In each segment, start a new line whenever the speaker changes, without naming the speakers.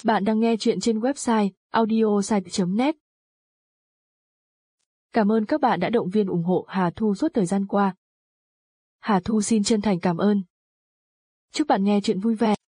Bạn đang nghe chuyện trên website audiosite.net. Cảm ơn các bạn đã động viên ủng hộ Hà Thu suốt thời gian qua. Hà Thu xin chân thành cảm ơn. Chúc bạn nghe chuyện vui vẻ.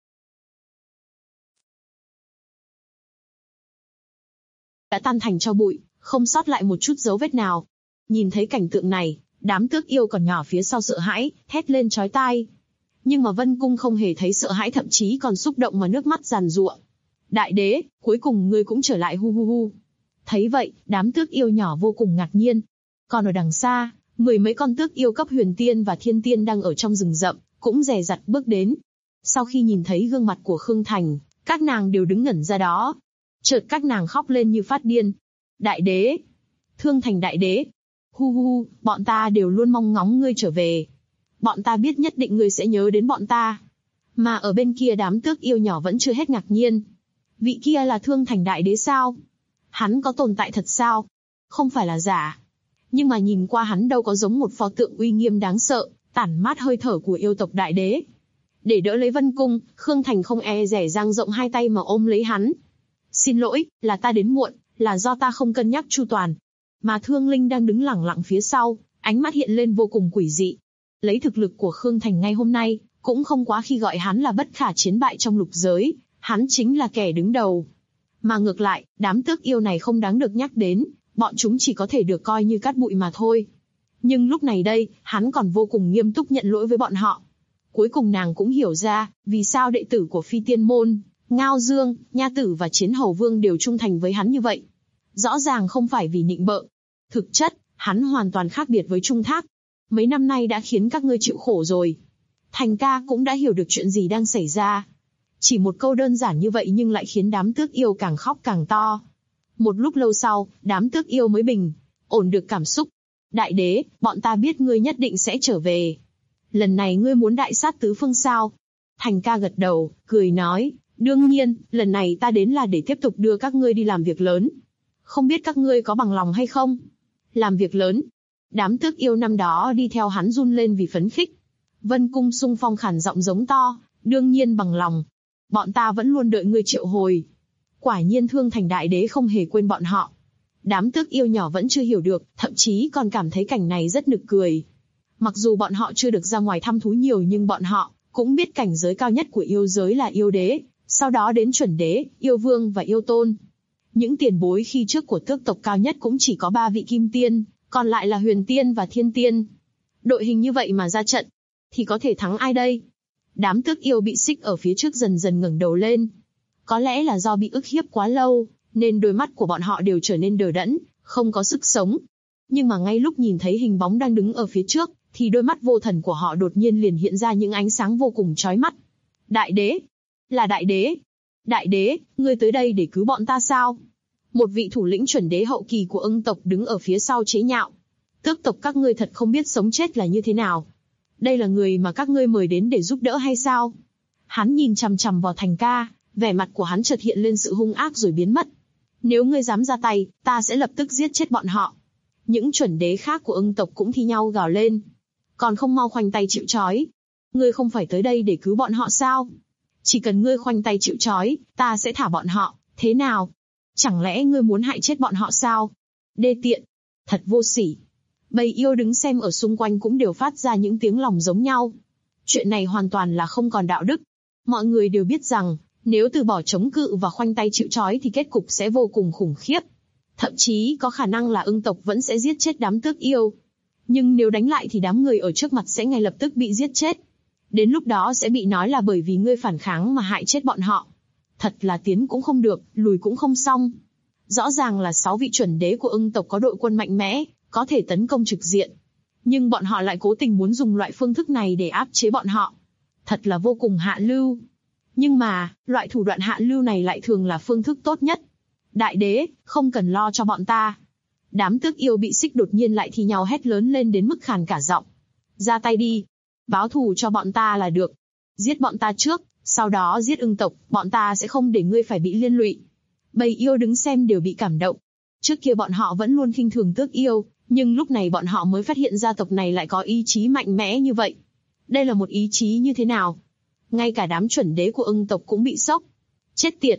Đã tan thành tro bụi, không sót lại một chút dấu vết nào. Nhìn thấy cảnh tượng này, đám tước yêu còn nhỏ phía sau sợ hãi, thét lên chói tai. Nhưng mà Vân Cung không hề thấy sợ hãi, thậm chí còn xúc động mà nước mắt giàn giụa. Đại đế, cuối cùng ngươi cũng trở lại hu hu hu. Thấy vậy, đám tước yêu nhỏ vô cùng ngạc nhiên. Còn ở đằng xa, mười mấy con tước yêu cấp huyền tiên và thiên tiên đang ở trong rừng rậm, cũng dè dặt bước đến. Sau khi nhìn thấy gương mặt của Khương Thành, các nàng đều đứng ngẩn ra đó. Chợt các nàng khóc lên như phát điên. Đại đế! Thương Thành đại đế! Hu hu hu, bọn ta đều luôn mong ngóng ngươi trở về. Bọn ta biết nhất định ngươi sẽ nhớ đến bọn ta. Mà ở bên kia đám tước yêu nhỏ vẫn chưa hết ngạc nhiên. Vị kia là Thương Thành đại đế sao? Hắn có tồn tại thật sao? Không phải là giả. Nhưng mà nhìn qua hắn đâu có giống một pho tượng uy nghiêm đáng sợ, tản mát hơi thở của yêu tộc đại đế. Để đỡ lấy Vân Cung, Khương Thành không e dè dang rộng hai tay mà ôm lấy hắn. Xin lỗi, là ta đến muộn, là do ta không cân nhắc chu toàn. Mà Thương Linh đang đứng lẳng lặng phía sau, ánh mắt hiện lên vô cùng quỷ dị. Lấy thực lực của Khương Thành ngay hôm nay, cũng không quá khi gọi hắn là bất khả chiến bại trong lục giới, hắn chính là kẻ đứng đầu. Mà ngược lại, đám tước yêu này không đáng được nhắc đến, bọn chúng chỉ có thể được coi như cát bụi mà thôi. Nhưng lúc này đây, hắn còn vô cùng nghiêm túc nhận lỗi với bọn họ. Cuối cùng nàng cũng hiểu ra, vì sao đệ tử của Phi Tiên Môn, Ngao Dương, Nha Tử và Chiến Hầu Vương đều trung thành với hắn như vậy. Rõ ràng không phải vì nịnh bợ. Thực chất, hắn hoàn toàn khác biệt với Trung Thác. Mấy năm nay đã khiến các ngươi chịu khổ rồi. Thành ca cũng đã hiểu được chuyện gì đang xảy ra. Chỉ một câu đơn giản như vậy nhưng lại khiến đám tước yêu càng khóc càng to. Một lúc lâu sau, đám tước yêu mới ổn được cảm xúc. Đại đế, bọn ta biết ngươi nhất định sẽ trở về. Lần này ngươi muốn đại sát tứ phương sao? Thành ca gật đầu, cười nói, đương nhiên, lần này ta đến là để tiếp tục đưa các ngươi đi làm việc lớn. Không biết các ngươi có bằng lòng hay không? Làm việc lớn. Đám tước yêu năm đó đi theo hắn run lên vì phấn khích. Vân Cung xung phong khản giọng giống to, đương nhiên bằng lòng. Bọn ta vẫn luôn đợi ngươi triệu hồi. Quả nhiên Thương Thành đại đế không hề quên bọn họ. Đám tước yêu nhỏ vẫn chưa hiểu được, thậm chí còn cảm thấy cảnh này rất nực cười. Mặc dù bọn họ chưa được ra ngoài thăm thú nhiều nhưng bọn họ cũng biết cảnh giới cao nhất của yêu giới là yêu đế, sau đó đến chuẩn đế, yêu vương và yêu tôn. Những tiền bối khi trước của tước tộc cao nhất cũng chỉ có 3 vị kim tiên, còn lại là huyền tiên và thiên tiên. Đội hình như vậy mà ra trận, thì có thể thắng ai đây? Đám tước yêu bị xích ở phía trước dần dần ngẩng đầu lên. Có lẽ là do bị ức hiếp quá lâu, nên đôi mắt của bọn họ đều trở nên đờ đẫn, không có sức sống. Nhưng mà ngay lúc nhìn thấy hình bóng đang đứng ở phía trước, thì đôi mắt vô thần của họ đột nhiên liền hiện ra những ánh sáng vô cùng chói mắt. Đại đế! Là đại đế! Đại đế, ngươi tới đây để cứu bọn ta sao? Một vị thủ lĩnh chuẩn đế hậu kỳ của Ưng tộc đứng ở phía sau chế nhạo. Tước tộc các ngươi thật không biết sống chết là như thế nào. Đây là người mà các ngươi mời đến để giúp đỡ hay sao? Hắn nhìn chằm chằm vào Thành ca, vẻ mặt của hắn chợt hiện lên sự hung ác rồi biến mất. Nếu ngươi dám ra tay, ta sẽ lập tức giết chết bọn họ. Những chuẩn đế khác của Ưng tộc cũng thi nhau gào lên. Còn không mau khoanh tay chịu trói. Ngươi không phải tới đây để cứu bọn họ sao? Chỉ cần ngươi khoanh tay chịu trói, ta sẽ thả bọn họ, thế nào? Chẳng lẽ ngươi muốn hại chết bọn họ sao? Đê tiện! Thật vô sỉ! Bầy yêu đứng xem ở xung quanh cũng đều phát ra những tiếng lòng giống nhau. Chuyện này hoàn toàn là không còn đạo đức. Mọi người đều biết rằng, nếu từ bỏ chống cự và khoanh tay chịu trói thì kết cục sẽ vô cùng khủng khiếp. Thậm chí có khả năng là Ưng tộc vẫn sẽ giết chết đám tước yêu. Nhưng nếu đánh lại thì đám người ở trước mặt sẽ ngay lập tức bị giết chết. Đến lúc đó sẽ bị nói là bởi vì ngươi phản kháng mà hại chết bọn họ. Thật là tiến cũng không được, lùi cũng không xong. Rõ ràng là 6 vị chuẩn đế của Ưng tộc có đội quân mạnh mẽ, có thể tấn công trực diện. Nhưng bọn họ lại cố tình muốn dùng loại phương thức này để áp chế bọn họ. Thật là vô cùng hạ lưu. Nhưng mà, loại thủ đoạn hạ lưu này lại thường là phương thức tốt nhất. Đại đế, không cần lo cho bọn ta. Đám tước yêu bị xích đột nhiên lại thì nhau hét lớn lên đến mức khàn cả giọng. Ra tay đi. Báo thù cho bọn ta là được. Giết bọn ta trước, sau đó giết Ưng tộc, bọn ta sẽ không để ngươi phải bị liên lụy. Bầy yêu đứng xem đều bị cảm động. Trước kia bọn họ vẫn luôn khinh thường tước yêu, nhưng lúc này bọn họ mới phát hiện gia tộc này lại có ý chí mạnh mẽ như vậy. Đây là một ý chí như thế nào? Ngay cả đám chuẩn đế của Ưng tộc cũng bị sốc. Chết tiệt!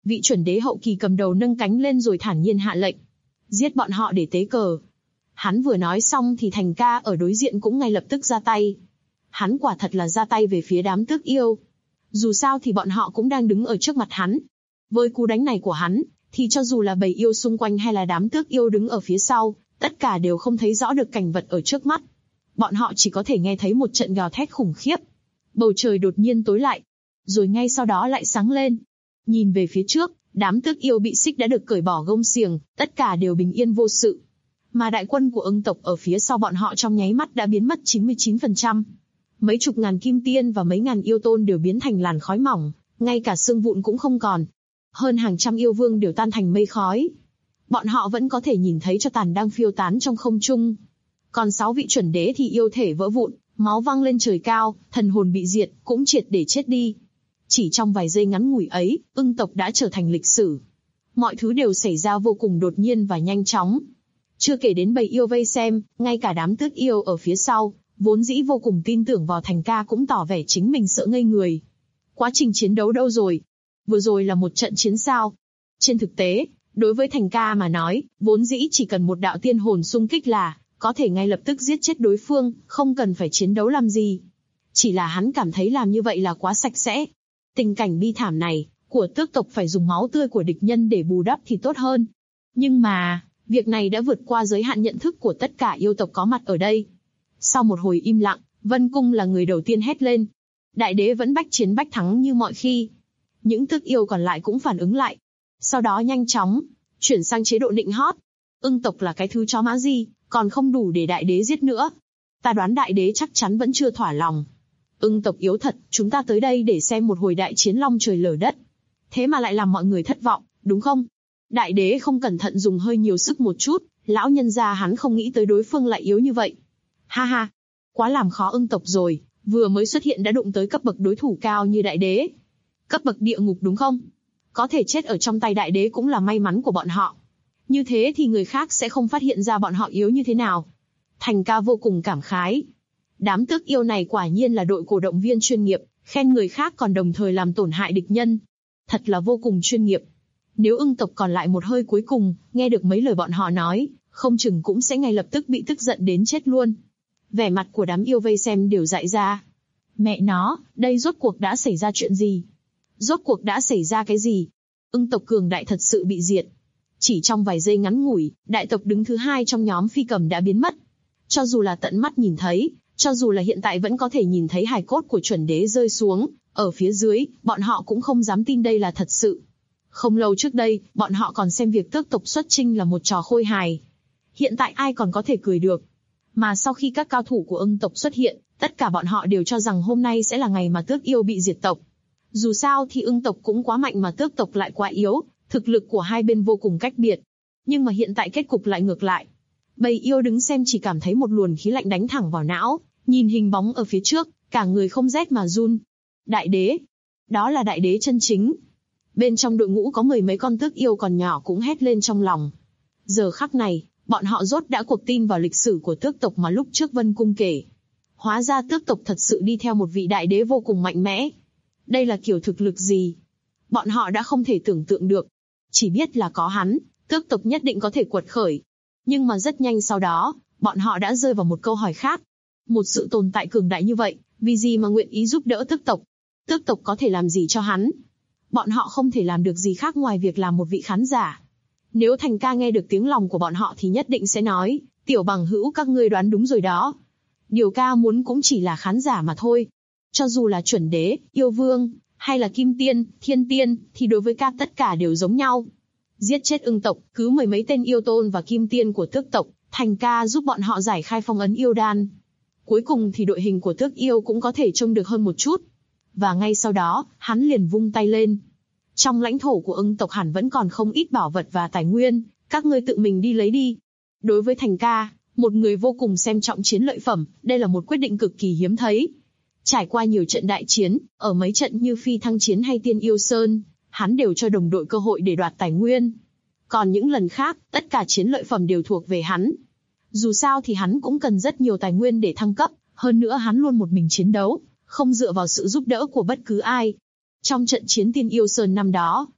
vị chuẩn đế hậu kỳ cầm đầu nâng cánh lên rồi thản nhiên hạ lệnh. Giết bọn họ để tế cờ. Hắn vừa nói xong thì Thành Ca ở đối diện cũng ngay lập tức ra tay. Hắn quả thật là ra tay về phía đám tước yêu. Dù sao thì bọn họ cũng đang đứng ở trước mặt hắn. Với cú đánh này của hắn, thì cho dù là bầy yêu xung quanh hay là đám tước yêu đứng ở phía sau, tất cả đều không thấy rõ được cảnh vật ở trước mắt. Bọn họ chỉ có thể nghe thấy một trận gào thét khủng khiếp. Bầu trời đột nhiên tối lại, rồi ngay sau đó lại sáng lên. Nhìn về phía trước, đám tước yêu bị xích đã được cởi bỏ gông xiềng, tất cả đều bình yên vô sự. Mà đại quân của Ưng tộc ở phía sau bọn họ trong nháy mắt đã biến mất 99%. Mấy chục ngàn kim tiên và mấy ngàn yêu tôn đều biến thành làn khói mỏng, ngay cả xương vụn cũng không còn. Hơn hàng trăm yêu vương đều tan thành mây khói. Bọn họ vẫn có thể nhìn thấy cho tàn đang phiêu tán trong không trung. Còn 6 vị chuẩn đế thì yêu thể vỡ vụn, máu văng lên trời cao, thần hồn bị diệt, cũng triệt để chết đi. Chỉ trong vài giây ngắn ngủi ấy, Ưng tộc đã trở thành lịch sử. Mọi thứ đều xảy ra vô cùng đột nhiên và nhanh chóng. Chưa kể đến bầy yêu vây xem, ngay cả đám tước yêu ở phía sau, vốn dĩ vô cùng tin tưởng vào Thành Ca cũng tỏ vẻ chính mình sợ ngây người. Quá trình chiến đấu đâu rồi? Vừa rồi là một trận chiến sao? Trên thực tế, đối với Thành Ca mà nói, vốn dĩ chỉ cần một đạo tiên hồn xung kích là có thể ngay lập tức giết chết đối phương, không cần phải chiến đấu làm gì. Chỉ là hắn cảm thấy làm như vậy là quá sạch sẽ. Tình cảnh bi thảm này, của tước tộc phải dùng máu tươi của địch nhân để bù đắp thì tốt hơn. Nhưng mà, việc này đã vượt qua giới hạn nhận thức của tất cả yêu tộc có mặt ở đây. Sau một hồi im lặng, Vân Cung là người đầu tiên hét lên. Đại đế vẫn bách chiến bách thắng như mọi khi. Những tước yêu còn lại cũng phản ứng lại. Sau đó nhanh chóng, chuyển sang chế độ nịnh hót. Ưng tộc là cái thứ chó má gì, còn không đủ để đại đế giết nữa. Ta đoán đại đế chắc chắn vẫn chưa thỏa lòng. Ưng tộc yếu thật, chúng ta tới đây để xem một hồi đại chiến long trời lở đất. Thế mà lại làm mọi người thất vọng, đúng không? Đại đế không cẩn thận dùng hơi nhiều sức một chút, lão nhân gia hắn không nghĩ tới đối phương lại yếu như vậy. Ha ha, quá làm khó Ưng tộc rồi, vừa mới xuất hiện đã đụng tới cấp bậc đối thủ cao như đại đế. Cấp bậc địa ngục đúng không? Có thể chết ở trong tay đại đế cũng là may mắn của bọn họ. Như thế thì người khác sẽ không phát hiện ra bọn họ yếu như thế nào. Thành Ca vô cùng cảm khái. Đám tước yêu này quả nhiên là đội cổ động viên chuyên nghiệp, khen người khác còn đồng thời làm tổn hại địch nhân. Thật là vô cùng chuyên nghiệp. Nếu Ưng tộc còn lại một hơi cuối cùng, nghe được mấy lời bọn họ nói, không chừng cũng sẽ ngay lập tức bị tức giận đến chết luôn. Vẻ mặt của đám yêu vây xem đều dại ra. Mẹ nó, đây rốt cuộc đã xảy ra chuyện gì? Rốt cuộc đã xảy ra cái gì? Ưng tộc cường đại thật sự bị diệt. Chỉ trong vài giây ngắn ngủi, đại tộc đứng thứ 2 trong nhóm phi cầm đã biến mất. Cho dù là tận mắt nhìn thấy, cho dù là hiện tại vẫn có thể nhìn thấy hài cốt của chuẩn đế rơi xuống, ở phía dưới, bọn họ cũng không dám tin đây là thật sự. Không lâu trước đây, bọn họ còn xem việc tước tộc xuất chinh là một trò khôi hài. Hiện tại ai còn có thể cười được. Mà sau khi các cao thủ của Ưng tộc xuất hiện, tất cả bọn họ đều cho rằng hôm nay sẽ là ngày mà tước yêu bị diệt tộc. Dù sao thì Ưng tộc cũng quá mạnh mà tước tộc lại quá yếu, thực lực của hai bên vô cùng cách biệt. Nhưng mà hiện tại kết cục lại ngược lại. Bầy yêu đứng xem chỉ cảm thấy một luồng khí lạnh đánh thẳng vào não, nhìn hình bóng ở phía trước, cả người không rét mà run. Đại đế. Đó là đại đế chân chính. Bên trong đội ngũ có mười mấy con tước yêu còn nhỏ cũng hét lên trong lòng. Giờ khắc này, bọn họ rốt đã cuộc tin vào lịch sử của tước tộc mà lúc trước Vân Cung kể. Hóa ra tước tộc thật sự đi theo một vị đại đế vô cùng mạnh mẽ. Đây là kiểu thực lực gì? Bọn họ đã không thể tưởng tượng được. Chỉ biết là có hắn, tước tộc nhất định có thể quật khởi. Nhưng mà rất nhanh sau đó, bọn họ đã rơi vào một câu hỏi khác. Một sự tồn tại cường đại như vậy, vì gì mà nguyện ý giúp đỡ tước tộc? Tước tộc có thể làm gì cho hắn? Bọn họ không thể làm được gì khác ngoài việc làm một vị khán giả. Nếu Thành Ca nghe được tiếng lòng của bọn họ thì nhất định sẽ nói, tiểu bằng hữu các ngươi đoán đúng rồi đó. Điều ca muốn cũng chỉ là khán giả mà thôi. Cho dù là chuẩn đế, yêu vương, hay là kim tiên, thiên tiên, thì đối với ca tất cả đều giống nhau. Giết chết Ưng tộc, cứu mười mấy tên yêu tôn và kim tiên của tước tộc, Thành Ca giúp bọn họ giải khai phong ấn yêu đan. Cuối cùng thì đội hình của tước yêu cũng có thể trông được hơn một chút. Và ngay sau đó, hắn liền vung tay lên. Trong lãnh thổ của Ưng tộc hẳn vẫn còn không ít bảo vật và tài nguyên, các ngươi tự mình đi lấy đi. Đối với Thành Ca, một người vô cùng xem trọng chiến lợi phẩm, đây là một quyết định cực kỳ hiếm thấy. Trải qua nhiều trận đại chiến, ở mấy trận như Phi Thăng Chiến hay Tiên Yêu Sơn, hắn đều cho đồng đội cơ hội để đoạt tài nguyên. Còn những lần khác, tất cả chiến lợi phẩm đều thuộc về hắn. Dù sao thì hắn cũng cần rất nhiều tài nguyên để thăng cấp, hơn nữa hắn luôn một mình chiến đấu, không dựa vào sự giúp đỡ của bất cứ ai. Trong trận chiến Tiên Yêu Sơn năm đó,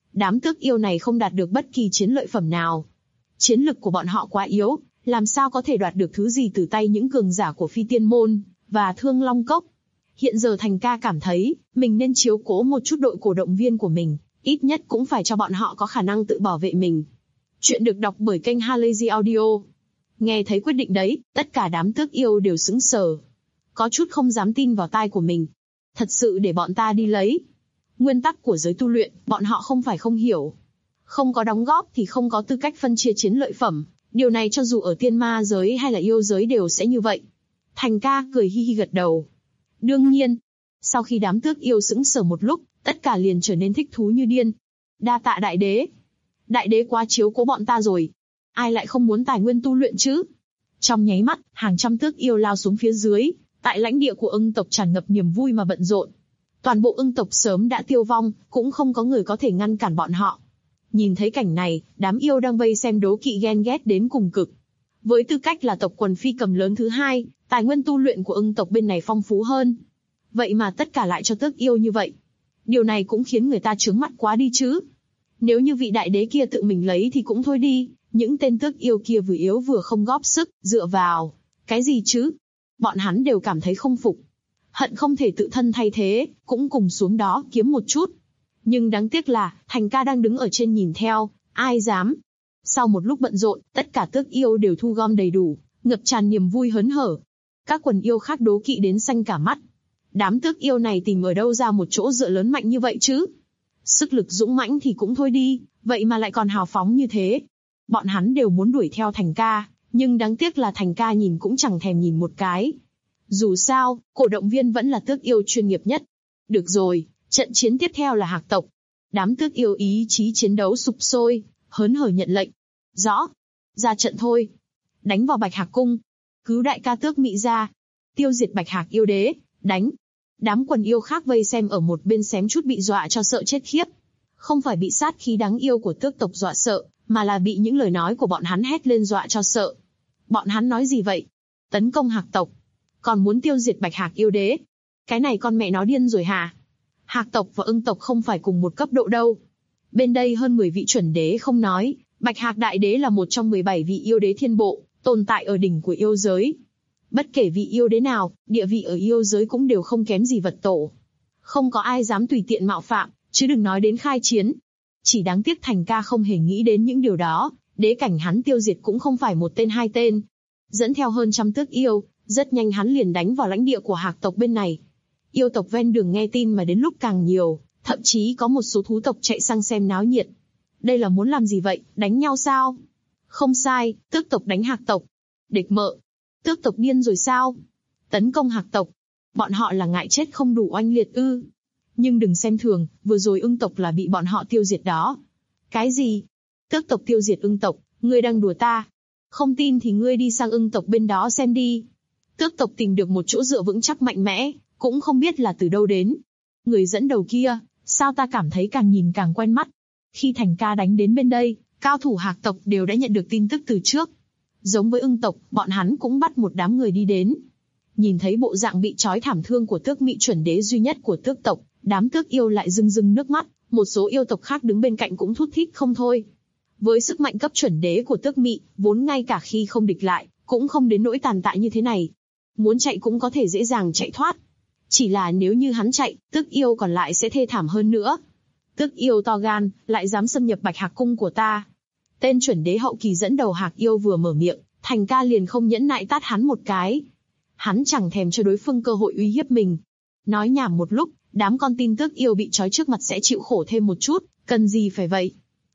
Đám tước yêu này không đạt được bất kỳ chiến lợi phẩm nào. Chiến lực của bọn họ quá yếu, làm sao có thể đoạt được thứ gì từ tay những cường giả của Phi Tiên Môn và Thương Long Cốc. Hiện giờ Thành Ca cảm thấy, mình nên chiếu cố một chút đội cổ động viên của mình, ít nhất cũng phải cho bọn họ có khả năng tự bảo vệ mình. Chuyện được đọc bởi kênh Halazy Audio. Nghe thấy quyết định đấy, tất cả đám tước yêu đều sững sờ. Có chút không dám tin vào tai của mình. Thật sự để bọn ta đi lấy. Nguyên tắc của giới tu luyện, bọn họ không phải không hiểu. Không có đóng góp thì không có tư cách phân chia chiến lợi phẩm. Điều này cho dù ở tiên ma giới hay là yêu giới đều sẽ như vậy. Thành Ca cười hi hi gật đầu. Đương nhiên, sau khi đám tước yêu sững sờ một lúc, tất cả liền trở nên thích thú như điên. Đa tạ đại đế. Đại đế quá chiếu cố bọn ta rồi. Ai lại không muốn tài nguyên tu luyện chứ? Trong nháy mắt, hàng trăm tước yêu lao xuống phía dưới, tại lãnh địa của Ưng tộc tràn ngập niềm vui mà bận rộn. Toàn bộ Ưng tộc sớm đã tiêu vong, cũng không có người có thể ngăn cản bọn họ. Nhìn thấy cảnh này, đám yêu đang vây xem đố kỵ ghen ghét đến cùng cực. Với tư cách là tộc quần phi cầm lớn thứ hai, tài nguyên tu luyện của Ưng tộc bên này phong phú hơn. Vậy mà tất cả lại cho tước yêu như vậy. Điều này cũng khiến người ta trướng mắt quá đi chứ. Nếu như vị đại đế kia tự mình lấy thì cũng thôi đi, những tên tước yêu kia vừa yếu vừa không góp sức, dựa vào cái gì chứ? Bọn hắn đều cảm thấy không phục. Hận không thể tự thân thay thế, cũng cùng xuống đó kiếm một chút. Nhưng đáng tiếc là, Thành Ca đang đứng ở trên nhìn theo, ai dám. Sau một lúc bận rộn, tất cả tước yêu đều thu gom đầy đủ, ngập tràn niềm vui hớn hở. Các quần yêu khác đố kỵ đến xanh cả mắt. Đám tước yêu này tìm ở đâu ra một chỗ dựa lớn mạnh như vậy chứ? Sức lực dũng mãnh thì cũng thôi đi, vậy mà lại còn hào phóng như thế. Bọn hắn đều muốn đuổi theo Thành Ca, nhưng đáng tiếc là Thành Ca nhìn cũng chẳng thèm nhìn một cái. Dù sao, cổ động viên vẫn là tước yêu chuyên nghiệp nhất. Được rồi, trận chiến tiếp theo là Hạc tộc. Đám tước yêu ý chí chiến đấu sục sôi, hớn hở nhận lệnh. Rõ, ra trận thôi. Đánh vào Bạch Hạc cung. Cứu đại ca tước Mị ra. Tiêu diệt Bạch Hạc yêu đế, đánh. Đám quần yêu khác vây xem ở một bên xém chút bị dọa cho sợ chết khiếp. Không phải bị sát khí đáng yêu của tước tộc dọa sợ, mà là bị những lời nói của bọn hắn hét lên dọa cho sợ. Bọn hắn nói gì vậy? Tấn công Hạc tộc. Còn muốn tiêu diệt Bạch Hạc yêu đế. Cái này con mẹ nó điên rồi hả? Hạc tộc và Ưng tộc không phải cùng một cấp độ đâu. Bên đây hơn 10 vị chuẩn đế không nói, Bạch Hạc đại đế là một trong 17 vị yêu đế thiên bộ, tồn tại ở đỉnh của yêu giới. Bất kể vị yêu đế nào, địa vị ở yêu giới cũng đều không kém gì vật tổ. Không có ai dám tùy tiện mạo phạm, chứ đừng nói đến khai chiến. Chỉ đáng tiếc Thành Ca không hề nghĩ đến những điều đó, đế cảnh hắn tiêu diệt cũng không phải một tên hai tên. Dẫn theo hơn trăm tước yêu, rất nhanh hắn liền đánh vào lãnh địa của Hạc tộc bên này. Yêu tộc ven đường nghe tin mà đến lúc càng nhiều, thậm chí có một số thú tộc chạy sang xem náo nhiệt. Đây là muốn làm gì vậy, đánh nhau sao? Không sai, tước tộc đánh Hạc tộc. Địch mợ, tước tộc điên rồi sao? Tấn công Hạc tộc. Bọn họ là ngại chết không đủ oanh liệt ư? Nhưng đừng xem thường, vừa rồi Ưng tộc là bị bọn họ tiêu diệt đó. Cái gì? Tước tộc tiêu diệt Ưng tộc, ngươi đang đùa ta? Không tin thì ngươi đi sang Ưng tộc bên đó xem đi. Tước tộc tìm được một chỗ dựa vững chắc mạnh mẽ, cũng không biết là từ đâu đến. Người dẫn đầu kia, sao ta cảm thấy càng nhìn càng quen mắt. Khi Thành Ca đánh đến bên đây, cao thủ Hạc tộc đều đã nhận được tin tức từ trước. Giống với Ưng tộc, bọn hắn cũng bắt một đám người đi đến. Nhìn thấy bộ dạng bị trói thảm thương của tước Mị chuẩn đế duy nhất của tước tộc, đám tước yêu lại rưng rưng nước mắt, một số yêu tộc khác đứng bên cạnh cũng thút thít không thôi. Với sức mạnh cấp chuẩn đế của tước Mị, vốn ngay cả khi không địch lại, cũng không đến nỗi tàn tạ như thế này. Muốn chạy cũng có thể dễ dàng chạy thoát. Chỉ là nếu như hắn chạy, tước yêu còn lại sẽ thê thảm hơn nữa. Tước yêu to gan, lại dám xâm nhập Bạch Hạc cung của ta. Tên chuẩn đế hậu kỳ dẫn đầu Hạc yêu vừa mở miệng, Thành Ca liền không nhẫn nại tát hắn một cái. Hắn chẳng thèm cho đối phương cơ hội uy hiếp mình. Nói nhảm một lúc, đám con tin tước yêu bị trói trước mặt sẽ chịu khổ thêm một chút, cần gì phải vậy.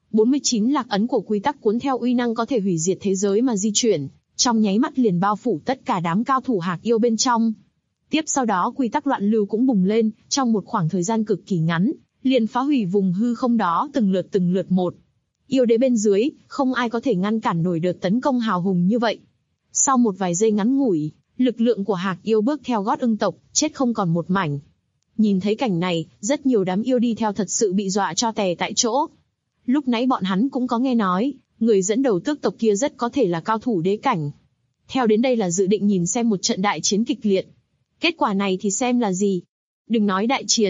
49 lạc ấn của quy tắc cuốn theo uy năng có thể hủy diệt thế giới mà di chuyển, trong nháy mắt liền bao phủ tất cả đám cao thủ Hạc yêu bên trong. Tiếp sau đó quy tắc loạn lưu cũng bùng lên, trong một khoảng thời gian cực kỳ ngắn, liền phá hủy vùng hư không đó từng lượt một. Yêu đế bên dưới, không ai có thể ngăn cản nổi đợt tấn công hào hùng như vậy. Sau một vài giây ngắn ngủi, lực lượng của Hạc yêu bước theo gót Ưng tộc, chết không còn một mảnh. Nhìn thấy cảnh này, rất nhiều đám yêu đi theo thật sự bị dọa cho tè tại chỗ. Lúc nãy bọn hắn cũng có nghe nói, người dẫn đầu tước tộc kia rất có thể là cao thủ đế cảnh. Theo đến đây là dự định nhìn xem một trận đại chiến kịch liệt. Kết quả này thì xem là gì? Đừng nói đại chiến,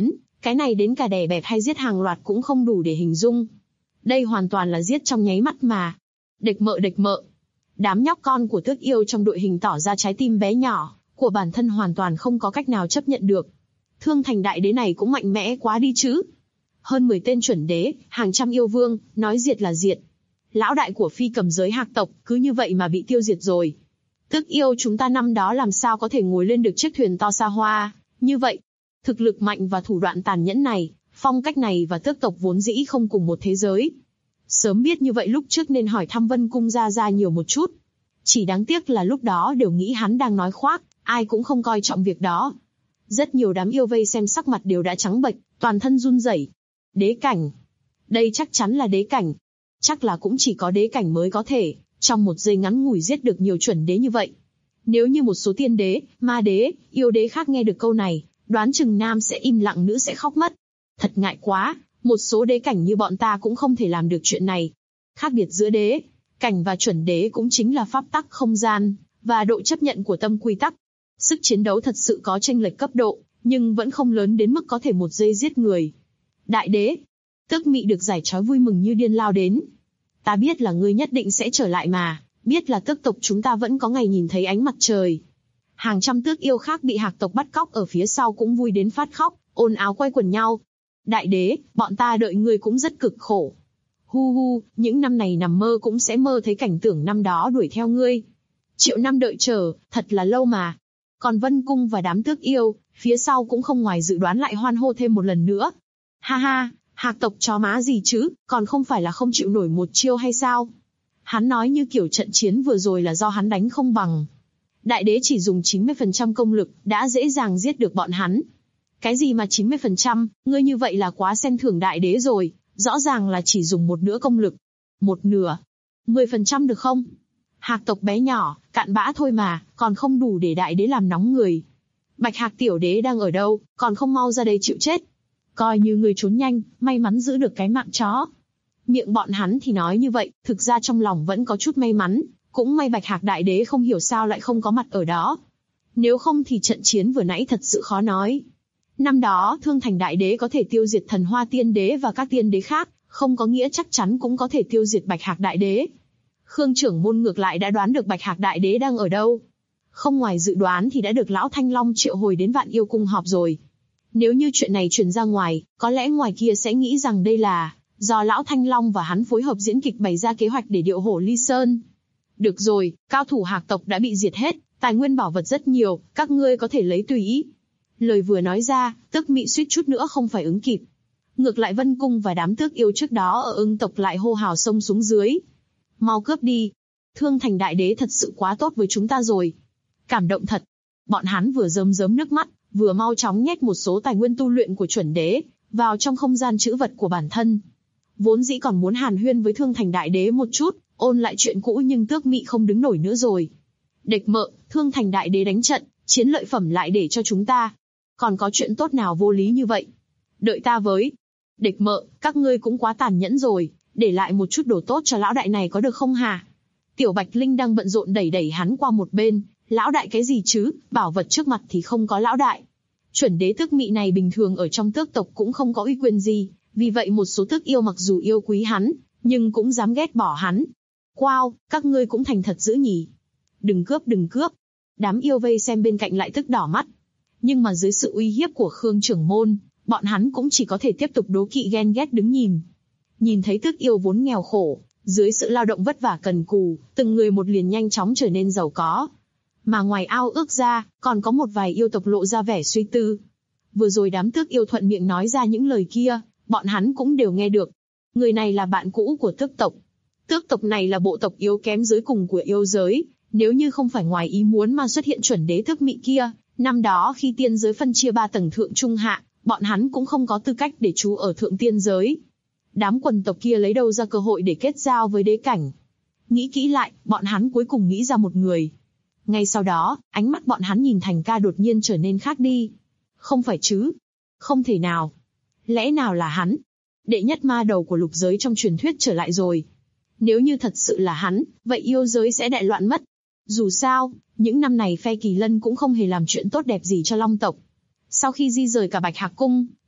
Cái này đến cả đè bẹp hay giết hàng loạt cũng không đủ để hình dung. Đây hoàn toàn là giết trong nháy mắt mà. Địch mợ. Đám nhóc con của Tước Yêu trong đội hình tỏ ra trái tim bé nhỏ của bản thân hoàn toàn không có cách nào chấp nhận được. Thương Thành Đại Đế này cũng mạnh mẽ quá đi chứ. Hơn 10 tên chuẩn đế, hàng trăm yêu vương, nói diệt là diệt. Lão đại của Phi Cầm giới Hạc tộc cứ như vậy mà bị tiêu diệt rồi. Tước Yêu chúng ta năm đó làm sao có thể ngồi lên được chiếc thuyền to xa hoa như vậy. Thực lực mạnh và thủ đoạn tàn nhẫn này, phong cách này và Tước tộc vốn dĩ không cùng một thế giới. Sớm biết như vậy lúc trước nên hỏi thăm Vân Cung ra nhiều một chút. Chỉ đáng tiếc là lúc đó đều nghĩ hắn đang nói khoác, ai cũng không coi trọng việc đó. Rất nhiều đám yêu vây xem sắc mặt đều đã trắng bệch, toàn thân run rẩy. Đế cảnh. Đây chắc chắn là đế cảnh. Chắc là cũng chỉ có đế cảnh mới có thể, trong một giây ngắn ngủi giết được nhiều chuẩn đế như vậy. Nếu như một số tiên đế, ma đế, yêu đế khác nghe được câu này, đoán chừng nam sẽ im lặng, nữ sẽ khóc mất. Thật ngại quá, một số đế cảnh như bọn ta cũng không thể làm được chuyện này. Khác biệt giữa đế cảnh và chuẩn đế cũng chính là pháp tắc không gian, và độ chấp nhận của tâm quy tắc. Sức chiến đấu thật sự có chênh lệch cấp độ, nhưng vẫn không lớn đến mức có thể một giây giết người. Đại đế, Tước Mị được giải trói vui mừng như điên lao đến. Ta biết là ngươi nhất định sẽ trở lại mà, biết là Tước tộc chúng ta vẫn có ngày nhìn thấy ánh mặt trời. Hàng trăm Tước Yêu khác bị Hạc tộc bắt cóc ở phía sau cũng vui đến phát khóc, ồn ào quay quần nhau. Đại đế, bọn ta đợi ngươi cũng rất cực khổ. Hu, những năm này nằm mơ cũng sẽ mơ thấy cảnh tượng năm đó đuổi theo ngươi. Triệu năm đợi chờ, thật là lâu mà. Còn Vân Cung và đám Tước Yêu, phía sau cũng không ngoài dự đoán lại hoan hô thêm một lần nữa. Ha, Hạc tộc chó má gì chứ, còn không phải là không chịu nổi một chiêu hay sao? Hắn nói như kiểu trận chiến vừa rồi là do hắn đánh không bằng. Đại đế chỉ dùng 90% công lực, đã dễ dàng giết được bọn hắn. Cái gì mà 90%, ngươi như vậy là quá xem thường đại đế rồi, rõ ràng là chỉ dùng một nửa công lực. Một nửa? 10% được không? Hạc tộc bé nhỏ, cặn bã thôi mà, còn không đủ để đại đế làm nóng người. Bạch Hạc tiểu đế đang ở đâu, còn không mau ra đây chịu chết. Coi như người trốn nhanh, may mắn giữ được cái mạng chó. Miệng bọn hắn thì nói như vậy, thực ra trong lòng vẫn có chút may mắn, cũng may Bạch Hạc đại đế không hiểu sao lại không có mặt ở đó. Nếu không thì trận chiến vừa nãy thật sự khó nói. Năm đó, Thương Thành đại đế có thể tiêu diệt Thần Hoa tiên đế và các tiên đế khác, không có nghĩa chắc chắn cũng có thể tiêu diệt Bạch Hạc đại đế. Khương trưởng môn ngược lại đã đoán được Bạch Hạc đại đế đang ở đâu. Không ngoài dự đoán thì đã được Lão Thanh Long triệu hồi đến Vạn Yêu Cung họp rồi. Nếu như chuyện này truyền ra ngoài, có lẽ ngoài kia sẽ nghĩ rằng đây là do Lão Thanh Long và hắn phối hợp diễn kịch bày ra kế hoạch để điệu hổ Ly Sơn. Được rồi, cao thủ Hạc tộc đã bị diệt hết, tài nguyên bảo vật rất nhiều, các ngươi có thể lấy tùy ý. Lời vừa nói ra, Tước Mị suýt chút nữa không phải ứng kịp. Ngược lại Vân Cung và đám Tước Yêu trước đó ở Ưng tộc lại hô hào xông xuống dưới. Mau cướp đi. Thương Thành đại đế thật sự quá tốt với chúng ta rồi. Cảm động thật. Bọn hắn vừa rơm nước mắt, vừa mau chóng nhét một số tài nguyên tu luyện của chuẩn đế vào trong không gian trữ vật của bản thân. Vốn dĩ còn muốn hàn huyên với Thương Thành đại đế một chút, ôn lại chuyện cũ, nhưng Tước Mị không đứng nổi nữa rồi. Địch mợ, Thương Thành đại đế đánh trận, chiến lợi phẩm lại để cho chúng ta. Còn có chuyện tốt nào vô lý như vậy? Đợi ta với. Địch mợ, các ngươi cũng quá tàn nhẫn rồi, để lại một chút đồ tốt cho lão đại này có được không hả? Tiểu Bạch Linh đang bận rộn đẩy hắn qua một bên. Lão đại cái gì chứ, bảo vật trước mặt thì không có lão đại. Chuẩn đế Tước Mị này bình thường ở trong Tước tộc cũng không có uy quyền gì, vì vậy một số Tước Yêu mặc dù yêu quý hắn, nhưng cũng dám ghét bỏ hắn. Wow, các ngươi cũng thành thật dữ nhỉ. Đừng cướp. Đám yêu vây xem bên cạnh lại tức đỏ mắt. Nhưng mà dưới sự uy hiếp của Khương trưởng môn, bọn hắn cũng chỉ có thể tiếp tục đố kỵ ghen ghét đứng nhìn. Nhìn thấy Tước Yêu vốn nghèo khổ, dưới sự lao động vất vả cần cù, từng người một liền nhanh chóng trở nên giàu có. Mà ngoài ao ước ra, còn có một vài yêu tộc lộ ra vẻ suy tư. Vừa rồi đám Tước Yêu thuận miệng nói ra những lời kia, bọn hắn cũng đều nghe được. Người này là bạn cũ của Tước tộc. Tước tộc này là bộ tộc yếu kém dưới cùng của yêu giới, nếu như không phải ngoài ý muốn mà xuất hiện chuẩn đế Tước Mị kia, năm đó khi tiên giới phân chia 3 tầng thượng trung hạ, bọn hắn cũng không có tư cách để trú ở thượng tiên giới. Đám quần tộc kia lấy đâu ra cơ hội để kết giao với đế cảnh? Nghĩ kỹ lại, bọn hắn cuối cùng nghĩ ra một người. Ngay sau đó, ánh mắt bọn hắn nhìn Thành Ca đột nhiên trở nên khác đi. Không phải chứ? Không thể nào. Lẽ nào là hắn? Đệ nhất ma đầu của lục giới trong truyền thuyết trở lại rồi. Nếu như thật sự là hắn, vậy yêu giới sẽ đại loạn mất. Dù sao, những năm này phe Kỳ Lân cũng không hề làm chuyện tốt đẹp gì cho Long tộc. Sau khi di rời cả Bạch Hạc Cung,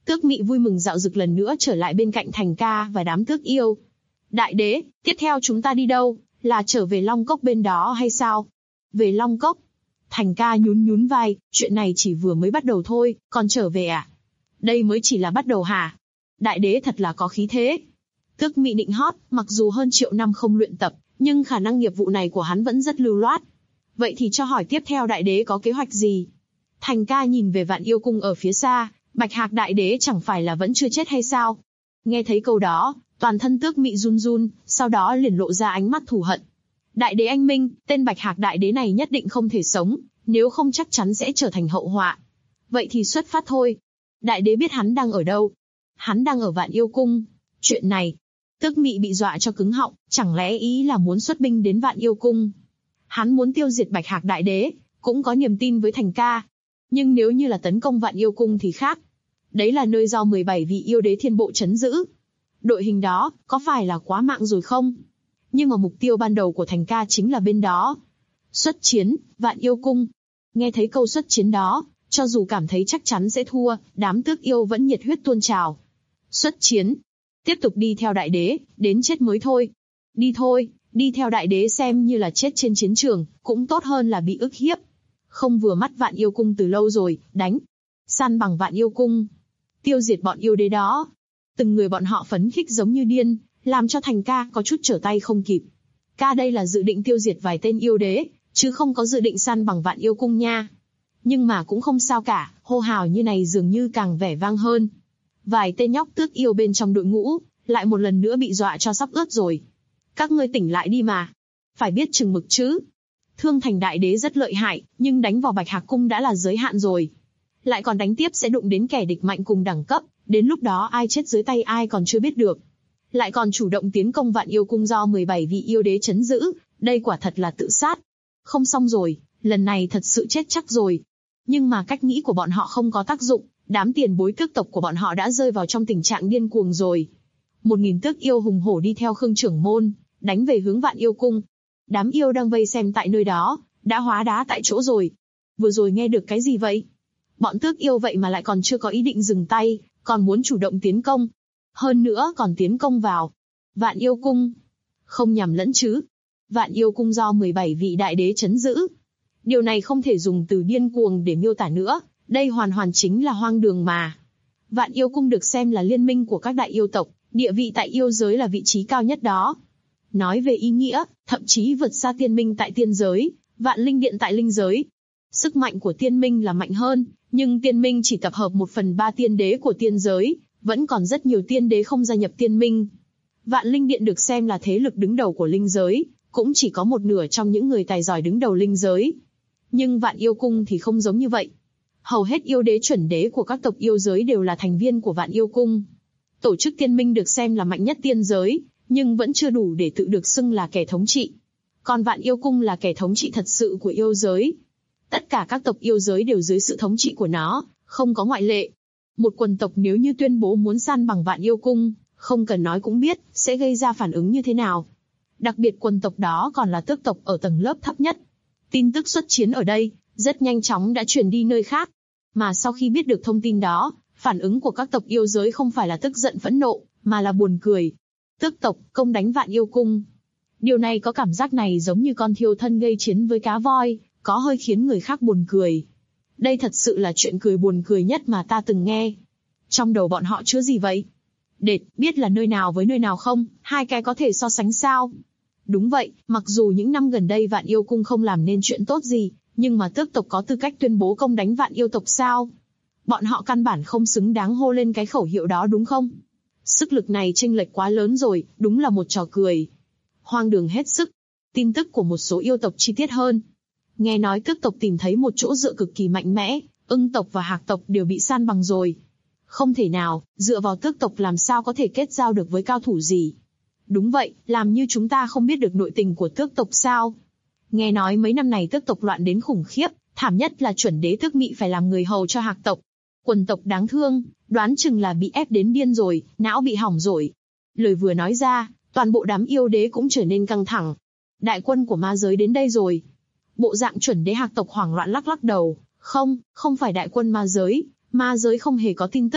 Tước Mị vui mừng dạo dực lần nữa trở lại bên cạnh Thành Ca và đám tước yêu. Đại đế, tiếp theo chúng ta đi đâu? Là trở về Long Cốc bên đó hay sao? Về Long Cốc? Thành Ca nhún vai, chuyện này chỉ vừa mới bắt đầu thôi, còn trở về à? Đây mới chỉ là bắt đầu hả? Đại đế thật là có khí thế. Tước Mị nịnh hót, mặc dù hơn 1.000 năm không luyện tập, nhưng khả năng nghiệp vụ này của hắn vẫn rất lưu loát. Vậy thì cho hỏi tiếp theo đại đế có kế hoạch gì? Thành Ca nhìn về Vạn Yêu Cung ở phía xa, Bạch Hạc đại đế chẳng phải là vẫn chưa chết hay sao? Nghe thấy câu đó, toàn thân Tước Mị run run, sau đó liền lộ ra ánh mắt thù hận. Đại đế anh minh, tên Bạch Hạc đại đế này nhất định không thể sống, nếu không chắc chắn sẽ trở thành hậu họa. Vậy thì xuất phát thôi. Đại đế biết hắn đang ở đâu? Hắn đang ở Vạn Yêu Cung. Chuyện này, Tước Mị bị dọa cho cứng họng, chẳng lẽ ý là muốn xuất binh đến Vạn Yêu Cung? Hắn muốn tiêu diệt Bạch Hạc đại đế, cũng có niềm tin với Thành Ca. Nhưng nếu như là tấn công Vạn Yêu Cung thì khác. Đấy là nơi do 17 vị yêu đế thiên bộ trấn giữ. Đội hình đó, có phải là quá mạng rồi không? Nhưng mà mục tiêu ban đầu của Thành Ca chính là bên đó. Xuất chiến, Vạn Yêu Cung. Nghe thấy câu xuất chiến đó, cho dù cảm thấy chắc chắn sẽ thua, đám tước yêu vẫn nhiệt huyết tuôn trào. Xuất chiến. Tiếp tục đi theo đại đế, đến chết mới thôi. Đi thôi, đi theo đại đế xem như là chết trên chiến trường, cũng tốt hơn là bị ức hiếp. Không vừa mắt Vạn Yêu Cung từ lâu rồi, đánh. San bằng Vạn Yêu Cung. Tiêu diệt bọn yêu đế đó. Từng người bọn họ phấn khích giống như điên, làm cho Thành Ca có chút trở tay không kịp. Ca đây là dự định tiêu diệt vài tên yêu đế, chứ không có dự định san bằng Vạn Yêu Cung nha. Nhưng mà cũng không sao cả, hô hào như này dường như càng vẻ vang hơn. Vài tên nhóc tước yêu bên trong đội ngũ, lại một lần nữa bị dọa cho sắp ướt rồi. Các ngươi tỉnh lại đi mà. Phải biết chừng mực chứ. Thương Thành đại đế rất lợi hại, nhưng đánh vào Bạch Hạc Cung đã là giới hạn rồi. Lại còn đánh tiếp sẽ đụng đến kẻ địch mạnh cùng đẳng cấp, đến lúc đó ai chết dưới tay ai còn chưa biết được. Lại còn chủ động tiến công Vạn Yêu Cung do 17 vị yêu đế trấn giữ, đây quả thật là tự sát. Không xong rồi, lần này thật sự chết chắc rồi. Nhưng mà cách nghĩ của bọn họ không có tác dụng, đám tiền bối tước tộc của bọn họ đã rơi vào trong tình trạng điên cuồng rồi. 1.000 tước yêu hùng hổ đi theo Khương trưởng môn, đánh về hướng Vạn Yêu Cung. Đám yêu đang vây xem tại nơi đó, đã hóa đá tại chỗ rồi. Vừa rồi nghe được cái gì vậy? Bọn tước yêu vậy mà lại còn chưa có ý định dừng tay, còn muốn chủ động tiến công. Hơn nữa còn tiến công vào Vạn Yêu Cung. Không nhầm lẫn chứ. Vạn Yêu Cung do 17 vị đại đế trấn giữ. Điều này không thể dùng từ điên cuồng để miêu tả nữa, đây hoàn toàn chính là hoang đường mà. Vạn Yêu Cung được xem là liên minh của các đại yêu tộc, địa vị tại yêu giới là vị trí cao nhất đó. Nói về ý nghĩa, thậm chí vượt xa tiên minh tại tiên giới, Vạn Linh Điện tại linh giới. Sức mạnh của tiên minh là mạnh hơn, nhưng tiên minh chỉ tập hợp 1/3 tiên đế của tiên giới, vẫn còn rất nhiều tiên đế không gia nhập tiên minh. Vạn Linh Điện được xem là thế lực đứng đầu của linh giới, cũng chỉ có một nửa trong những người tài giỏi đứng đầu linh giới. Nhưng Vạn Yêu Cung thì không giống như vậy. Hầu hết yêu đế chuẩn đế của các tộc yêu giới đều là thành viên của Vạn Yêu Cung. Tổ chức tiên minh được xem là mạnh nhất tiên giới, nhưng vẫn chưa đủ để tự được xưng là kẻ thống trị. Còn Vạn Yêu Cung là kẻ thống trị thật sự của yêu giới. Tất cả các tộc yêu giới đều dưới sự thống trị của nó, không có ngoại lệ. Một quần tộc nếu như tuyên bố muốn san bằng Vạn Yêu Cung, không cần nói cũng biết, sẽ gây ra phản ứng như thế nào. Đặc biệt quần tộc đó còn là tước tộc ở tầng lớp thấp nhất. Tin tức xuất chiến ở đây, rất nhanh chóng đã truyền đi nơi khác. Mà sau khi biết được thông tin đó, phản ứng của các tộc yêu giới không phải là tức giận phẫn nộ, mà là buồn cười. Tước tộc công đánh Vạn Yêu Cung. Điều này có cảm giác này giống như con thiêu thân gây chiến với cá voi, có hơi khiến người khác buồn cười. Đây thật sự là chuyện cười buồn cười nhất mà ta từng nghe. Trong đầu bọn họ chứa gì vậy? Đệt, biết là nơi nào với nơi nào không? Hai cái có thể so sánh sao? Đúng vậy, mặc dù những năm gần đây Vạn Yêu Cung không làm nên chuyện tốt gì, nhưng mà tước tộc có tư cách tuyên bố công đánh Vạn Yêu tộc sao? Bọn họ căn bản không xứng đáng hô lên cái khẩu hiệu đó đúng không? Sức lực này chênh lệch quá lớn rồi, đúng là một trò cười. Hoang đường hết sức. Tin tức của một số yêu tộc chi tiết hơn. Nghe nói tước tộc tìm thấy một chỗ dựa cực kỳ mạnh mẽ, ưng tộc và hạc tộc đều bị san bằng rồi. Không thể nào, dựa vào tước tộc làm sao có thể kết giao được với cao thủ gì. Đúng vậy, làm như chúng ta không biết được nội tình của tước tộc sao. Nghe nói mấy năm này tước tộc loạn đến khủng khiếp, thảm nhất là chuẩn đế Tước Mị phải làm người hầu cho hạc tộc. Quần tộc đáng thương, đoán chừng là bị ép đến điên rồi, não bị hỏng rồi. Lời vừa nói ra, toàn bộ đám yêu đế cũng trở nên căng thẳng. Đại quân của ma giới đến đây rồi. Bộ dạng chuẩn đế hạc tộc hoảng loạn lắc lắc đầu. Không phải đại quân ma giới không hề có tin tức.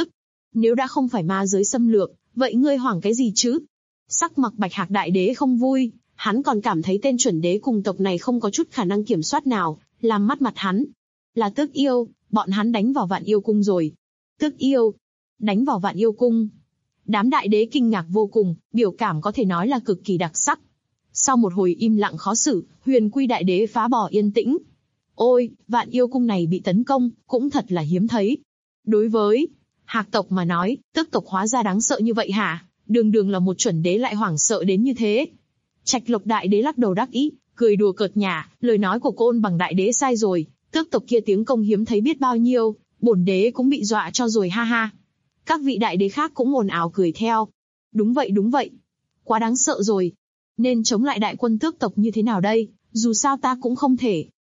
Nếu đã không phải ma giới xâm lược, vậy ngươi hoảng cái gì chứ? Sắc mặt Bạch Hạc Đại Đế không vui, hắn còn cảm thấy tên chuẩn đế cùng tộc này không có chút khả năng kiểm soát nào, làm mất mặt hắn. Là Tước Yêu, bọn hắn đánh vào Vạn Yêu Cung rồi. Tước Yêu, đánh vào Vạn Yêu Cung. Đám đại đế kinh ngạc vô cùng, biểu cảm có thể nói là cực kỳ đặc sắc. Sau một hồi im lặng khó xử, Huyền Quy Đại Đế phá bỏ yên tĩnh. Ôi, Vạn Yêu Cung này bị tấn công, cũng thật là hiếm thấy. Đối với Hạc tộc mà nói, Tước tộc hóa ra đáng sợ như vậy hả? Đường đường là một chuẩn đế lại hoảng sợ đến như thế. Trạch Lộc Đại Đế lắc đầu đắc ý, cười đùa cợt nhả, lời nói của Côn Bằng Đại Đế sai rồi, Tước tộc kia tiến công hiếm thấy biết bao nhiêu, bổn đế cũng bị dọa cho rồi ha ha. Các vị đại đế khác cũng ồn ào cười theo. Đúng vậy. Quá đáng sợ rồi. Nên chống lại đại quân Tước tộc như thế nào đây? Dù sao ta cũng không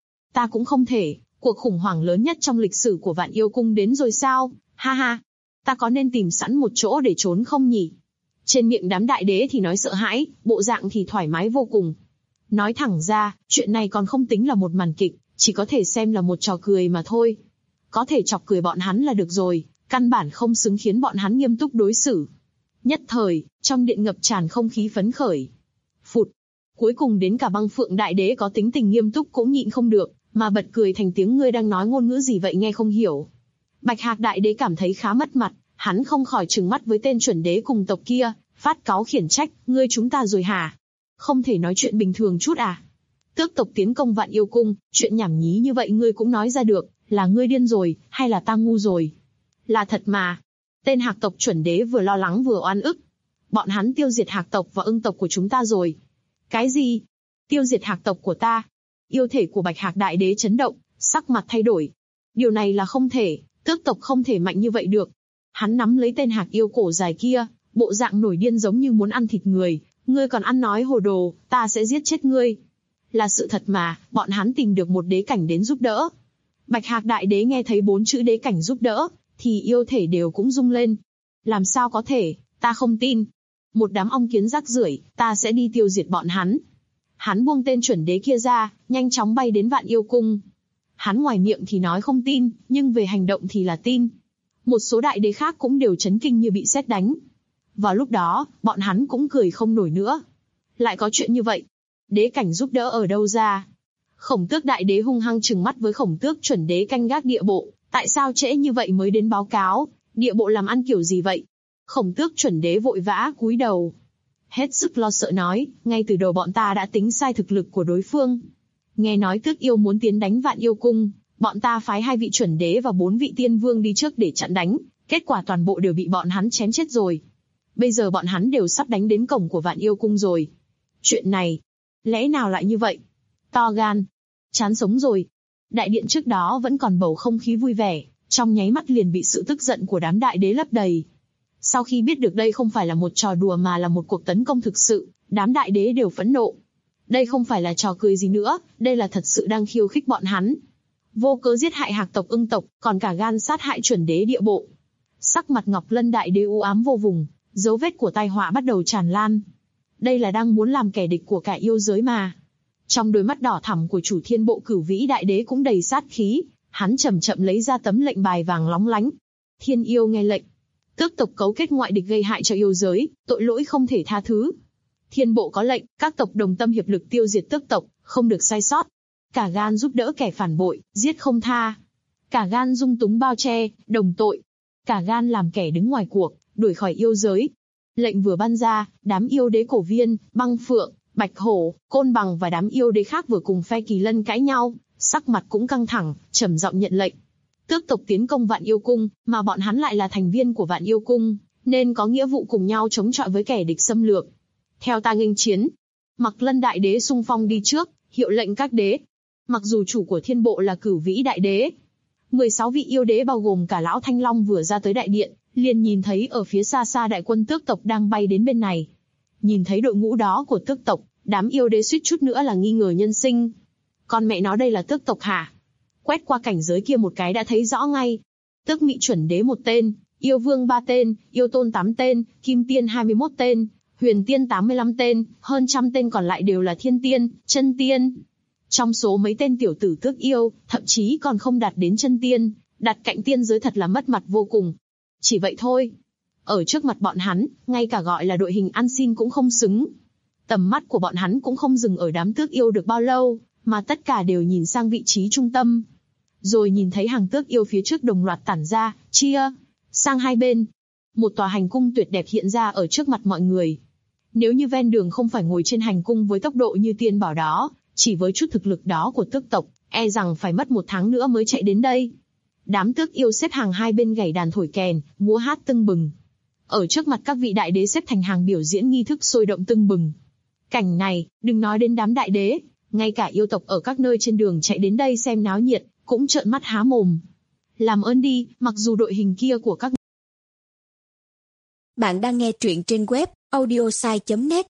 thể. Cuộc khủng hoảng lớn nhất trong lịch sử của Vạn Yêu Cung đến rồi sao? Ha ha. Ta có nên tìm sẵn một chỗ để trốn không nhỉ? Trên miệng đám đại đế thì nói sợ hãi, bộ dạng thì thoải mái vô cùng. Nói thẳng ra, chuyện này còn không tính là một màn kịch, chỉ có thể xem là một trò cười mà thôi. Có thể chọc cười bọn hắn là được rồi, căn bản không xứng khiến bọn hắn nghiêm túc đối xử. Nhất thời, trong điện ngập tràn không khí phấn khởi. Phụt. Cuối cùng đến cả Băng Phượng Đại Đế có tính tình nghiêm túc cũng nhịn không được, mà bật cười thành tiếng ngươi đang nói ngôn ngữ gì vậy nghe không hiểu. Bạch Hạc Đại Đế cảm thấy khá mất mặt, hắn không khỏi trừng mắt với tên chuẩn đế cùng tộc kia, phát cáu khiển trách, ngươi chúng ta rồi hả? Không thể nói chuyện bình thường chút à? Tước tộc tiến công Vạn Yêu Cung, chuyện nhảm nhí như vậy ngươi cũng nói ra được, là ngươi điên rồi, hay là ta ngu rồi? Là thật mà. Tên Hạc tộc chuẩn đế vừa lo lắng vừa oan ức. Bọn hắn tiêu diệt Hạc tộc và Ưng tộc của chúng ta rồi. Cái gì? Tiêu diệt Hạc tộc của ta? Yêu thể của Bạch Hạc Đại Đế chấn động, sắc mặt thay đổi. Điều này là không thể, Tước tộc không thể mạnh như vậy được. Hắn nắm lấy tên Hạc yêu cổ dài kia, bộ dạng nổi điên giống như muốn ăn thịt người. Ngươi còn ăn nói hồ đồ, ta sẽ giết chết ngươi. Là sự thật mà, bọn hắn tìm được một đế cảnh đến giúp đỡ. Bạch Hạc Đại Đế nghe thấy 4 chữ đế cảnh giúp đỡ, thì yêu thể đều cũng rung lên. Làm sao có thể, ta không tin. Một đám ong kiến rác rưởi, ta sẽ đi tiêu diệt bọn hắn. Hắn buông tên chuẩn đế kia ra, nhanh chóng bay đến Vạn Yêu Cung. Hắn ngoài miệng thì nói không tin, nhưng về hành động thì là tin. Một số đại đế khác cũng đều chấn kinh như bị sét đánh. Vào lúc đó, bọn hắn cũng cười không nổi nữa. Lại có chuyện như vậy. Đế cảnh giúp đỡ ở đâu ra? Khổng Tước Đại Đế hung hăng trừng mắt với Khổng Tước chuẩn đế canh gác địa bộ. Tại sao trễ như vậy mới đến báo cáo? Địa bộ làm ăn kiểu gì vậy? Khổng Tước chuẩn đế vội vã cúi đầu. Hết sức lo sợ nói, ngay từ đầu bọn ta đã tính sai thực lực của đối phương. Nghe nói Tước Yêu muốn tiến đánh Vạn Yêu Cung, bọn ta phái 2 vị chuẩn đế và 4 vị tiên vương đi trước để chặn đánh, kết quả toàn bộ đều bị bọn hắn chém chết rồi. Bây giờ bọn hắn đều sắp đánh đến cổng của Vạn Yêu Cung rồi. Chuyện này, lẽ nào lại như vậy? To gan, chán sống rồi. Đại điện trước đó vẫn còn bầu không khí vui vẻ, trong nháy mắt liền bị sự tức giận của đám đại đế lấp đầy. Sau khi biết được đây không phải là một trò đùa mà là một cuộc tấn công thực sự, đám đại đế đều phẫn nộ. Đây không phải là trò cười gì nữa, đây là thật sự đang khiêu khích bọn hắn. Vô cớ giết hại Hạc tộc Ưng tộc, còn cả gan sát hại chuẩn đế địa bộ. Sắc mặt Ngọc Lân Đại Đế u ám vô vùng, dấu vết của tai họa bắt đầu tràn lan. Đây là đang muốn làm kẻ địch của cả yêu giới mà. Trong đôi mắt đỏ thẳm của chủ Thiên Bộ Cửu Vĩ Đại Đế cũng đầy sát khí, hắn chậm chậm lấy ra tấm lệnh bài vàng lóng lánh. Thiên yêu nghe lệnh. Tước tộc cấu kết ngoại địch gây hại cho yêu giới, tội lỗi không thể tha thứ. Thiên Bộ có lệnh, các tộc đồng tâm hiệp lực tiêu diệt Tước tộc, không được sai sót. Cả gan giúp đỡ kẻ phản bội, giết không tha. Cả gan dung túng bao che, đồng tội. Cả gan làm kẻ đứng ngoài cuộc, đuổi khỏi yêu giới. Lệnh vừa ban ra, đám yêu đế Cổ Viên, Băng Phượng, Bạch Hổ, Côn Bằng và đám yêu đế khác vừa cùng phe Kỳ Lân cãi nhau, sắc mặt cũng căng thẳng, trầm giọng nhận lệnh. Tước tộc tiến công Vạn Yêu Cung, mà bọn hắn lại là thành viên của Vạn Yêu Cung, nên có nghĩa vụ cùng nhau chống chọi với kẻ địch xâm lược. Theo ta nghênh chiến. Mặc Lân Đại Đế xung phong đi trước, hiệu lệnh các đế. Mặc dù chủ của Thiên Bộ là Cửu Vĩ Đại Đế, 16 vị yêu đế bao gồm cả Lão Thanh Long vừa ra tới đại điện, liền nhìn thấy ở phía xa xa đại quân Tước tộc đang bay đến bên này. Nhìn thấy đội ngũ đó của Tước tộc, đám yêu đế suýt chút nữa là nghi ngờ nhân sinh. Con mẹ nó đây là Tước tộc hả? Quét qua cảnh giới kia một cái đã thấy rõ ngay. Tước Mị chuẩn đế 1 tên, Yêu Vương 3 tên, Yêu Tôn 8 tên, Kim Tiên 21 tên, Huyền Tiên 85 tên, hơn trăm tên còn lại đều là Thiên Tiên, Chân Tiên. Trong số mấy tên tiểu tử Tước yêu, thậm chí còn không đạt đến Chân Tiên, đặt cạnh tiên giới thật là mất mặt vô cùng. Chỉ vậy thôi. Ở trước mặt bọn hắn, ngay cả gọi là đội hình ăn xin cũng không xứng. Tầm mắt của bọn hắn cũng không dừng ở đám tước yêu được bao lâu, mà tất cả đều nhìn sang vị trí trung tâm. Rồi nhìn thấy hàng tước yêu phía trước đồng loạt tản ra, chia sang hai bên. Một tòa hành cung tuyệt đẹp hiện ra ở trước mặt mọi người. Nếu như ven đường không phải ngồi trên hành cung với tốc độ như tiên bảo đó, chỉ với chút thực lực đó của tước tộc, e rằng phải mất 1 tháng nữa mới chạy đến đây. Đám tước yêu xếp hàng hai bên gảy đàn thổi kèn, múa hát tưng bừng. Ở trước mặt các vị đại đế xếp thành hàng biểu diễn nghi thức sôi động tưng bừng. Cảnh này, đừng nói đến đám đại đế, ngay cả yêu tộc ở các nơi trên đường chạy đến đây xem náo nhiệt, cũng trợn mắt há mồm. Làm ơn đi, mặc dù đội hình kia của các
Bạn đang nghe truyện trên web audiosai.net.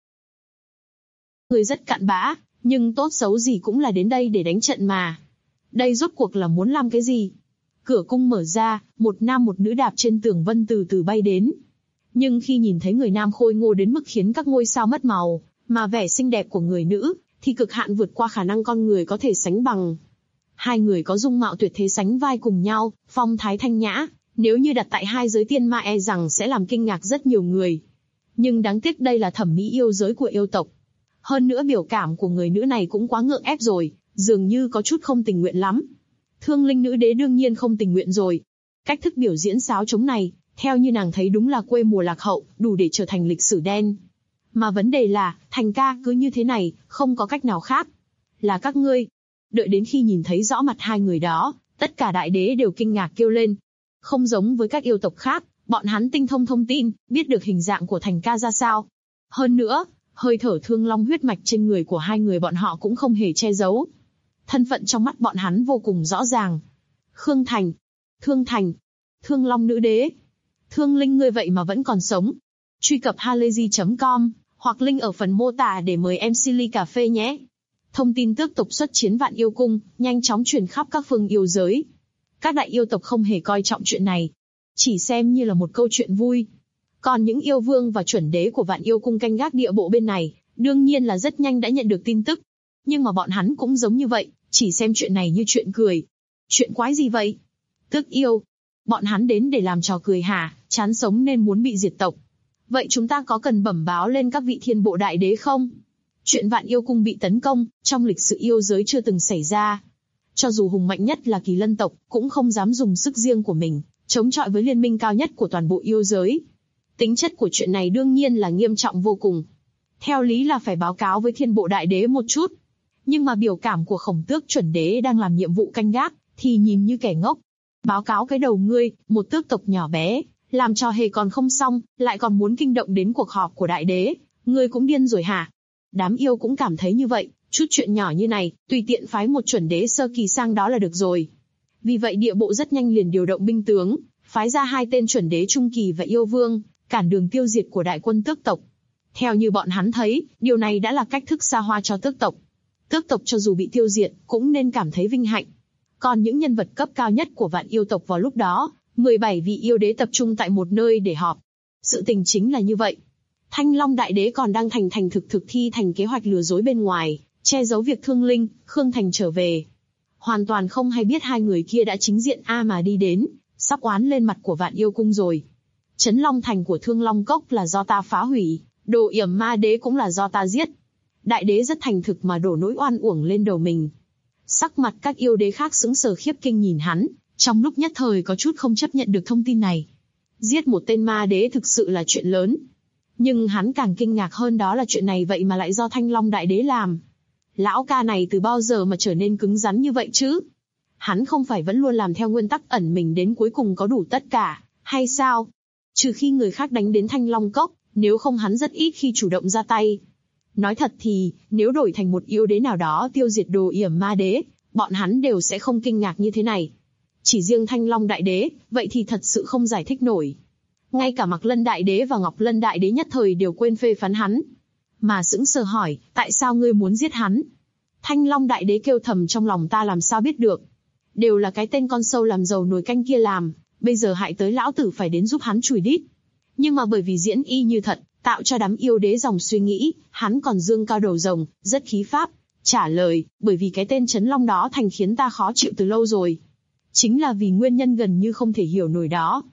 người rất cặn bã, nhưng tốt xấu gì cũng là đến đây để đánh trận mà. Đây rốt cuộc là muốn làm cái gì? Cửa cung mở ra, một nam một nữ đạp trên tường vân từ từ bay đến. Nhưng khi nhìn thấy người nam khôi ngô đến mức khiến các ngôi sao mất màu, mà vẻ xinh đẹp của người nữ, thì cực hạn vượt qua khả năng con người có thể sánh bằng. Hai người có dung mạo tuyệt thế sánh vai cùng nhau, phong thái thanh nhã, nếu như đặt tại hai giới tiên ma e rằng sẽ làm kinh ngạc rất nhiều người. Nhưng đáng tiếc đây là thẩm mỹ yêu giới của yêu tộc. Hơn nữa biểu cảm của người nữ này cũng quá ngượng ép rồi, dường như có chút không tình nguyện lắm. Thương Linh nữ đế đương nhiên không tình nguyện rồi. Cách thức biểu diễn sáo trống này, theo như nàng thấy đúng là quê mùa lạc hậu, đủ để trở thành lịch sử đen. Mà vấn đề là, Thành ca cứ như thế này, không có cách nào khác. Là các ngươi. Đợi đến khi nhìn thấy rõ mặt hai người đó, tất cả đại đế đều kinh ngạc kêu lên. Không giống với các yêu tộc khác, bọn hắn tinh thông thông tin, biết được hình dạng của Thành ca ra sao. Hơn nữa, hơi thở thương long huyết mạch trên người của hai người bọn họ cũng không hề che giấu. Thân phận trong mắt bọn hắn vô cùng rõ ràng. Khương Thành, Thương Thành, Thương Long nữ đế. Thương Linh ngươi vậy mà vẫn còn sống. Truy cập halayzi.com, hoặc link ở phần mô tả để mời MC ly cà phê nhé. Thông tin tước tộc xuất chiến Vạn Yêu Cung, nhanh chóng truyền khắp các phương yêu giới. Các đại yêu tộc không hề coi trọng chuyện này. Chỉ xem như là một câu chuyện vui. Còn những yêu vương và chuẩn đế của Vạn Yêu Cung canh gác địa bộ bên này, đương nhiên là rất nhanh đã nhận được tin tức. Nhưng mà bọn hắn cũng giống như vậy, chỉ xem chuyện này như chuyện cười. Chuyện quái gì vậy? Tước yêu. Bọn hắn đến để làm trò cười hả, chán sống nên muốn bị diệt tộc. Vậy chúng ta có cần bẩm báo lên các vị thiên bộ đại đế không? Chuyện Vạn Yêu Cung bị tấn công, trong lịch sử yêu giới chưa từng xảy ra. Cho dù hùng mạnh nhất là Kỳ Lân tộc, cũng không dám dùng sức riêng của mình, chống chọi với liên minh cao nhất của toàn bộ yêu giới. Tính chất của chuyện này đương nhiên là nghiêm trọng vô cùng. Theo lý là phải báo cáo với thiên bộ đại đế một chút. Nhưng mà biểu cảm của Khổng Tước chuẩn đế đang làm nhiệm vụ canh gác, thì nhìn như kẻ ngốc. Báo cáo cái đầu ngươi, một tước tộc nhỏ bé, làm trò hề còn không xong, lại còn muốn kinh động đến cuộc họp của đại đế, ngươi cũng điên rồi hả? Đám yêu cũng cảm thấy như vậy, chút chuyện nhỏ như này, tùy tiện phái một chuẩn đế sơ kỳ sang đó là được rồi. Vì vậy địa bộ rất nhanh liền điều động binh tướng, phái ra 2 tên chuẩn đế trung kỳ và yêu vương, cản đường tiêu diệt của đại quân tước tộc. Theo như bọn hắn thấy, điều này đã là cách thức xa hoa cho tước tộc. Tước tộc cho dù bị tiêu diệt, cũng nên cảm thấy vinh hạnh. Còn những nhân vật cấp cao nhất của Vạn Yêu tộc vào lúc đó, 17 vị yêu đế tập trung tại một nơi để họp. Sự tình chính là như vậy. Thanh Long đại đế còn đang thành thực thi thành kế hoạch lừa dối bên ngoài, che giấu việc Thương Linh, Khương Thành trở về. Hoàn toàn không hay biết hai người kia đã chính diện mà đi đến, sắp oán lên mặt của Vạn Yêu Cung rồi. Trấn Long Thành của Thương Long Cốc là do ta phá hủy, Đồ Yểm Ma Đế cũng là do ta giết. Đại đế rất thành thực mà đổ nỗi oan uổng lên đầu mình. Sắc mặt các yêu đế khác sững sờ khiếp kinh nhìn hắn, trong lúc nhất thời có chút không chấp nhận được thông tin này. Giết một tên ma đế thực sự là chuyện lớn. Nhưng hắn càng kinh ngạc hơn đó là chuyện này vậy mà lại do Thanh Long đại đế làm. Lão ca này từ bao giờ mà trở nên cứng rắn như vậy chứ? Hắn không phải vẫn luôn làm theo nguyên tắc ẩn mình đến cuối cùng có đủ tất cả, hay sao? Trừ khi người khác đánh đến Thanh Long Cốc, nếu không hắn rất ít khi chủ động ra tay. Nói thật thì, nếu đổi thành một yêu đế nào đó tiêu diệt Đồ Yểm Ma Đế, bọn hắn đều sẽ không kinh ngạc như thế này. Chỉ riêng Thanh Long đại đế, vậy thì thật sự không giải thích nổi. Ngay cả Mạc Lân đại đế và Ngọc Lân đại đế nhất thời đều quên phê phán hắn. Mà sững sờ hỏi, tại sao ngươi muốn giết hắn? Thanh Long đại đế kêu thầm trong lòng, ta làm sao biết được. Đều là cái tên con sâu làm dầu nồi canh kia làm, bây giờ hại tới lão tử phải đến giúp hắn chùi đít. Nhưng mà bởi vì diễn y như thật, tạo cho đám yêu đế dòng suy nghĩ, hắn còn dương cao đầu rồng, rất khí phách, trả lời, bởi vì cái tên Trấn Long đó thành khiến ta khó chịu từ lâu rồi. Chính là vì nguyên nhân gần như không thể hiểu nổi đó.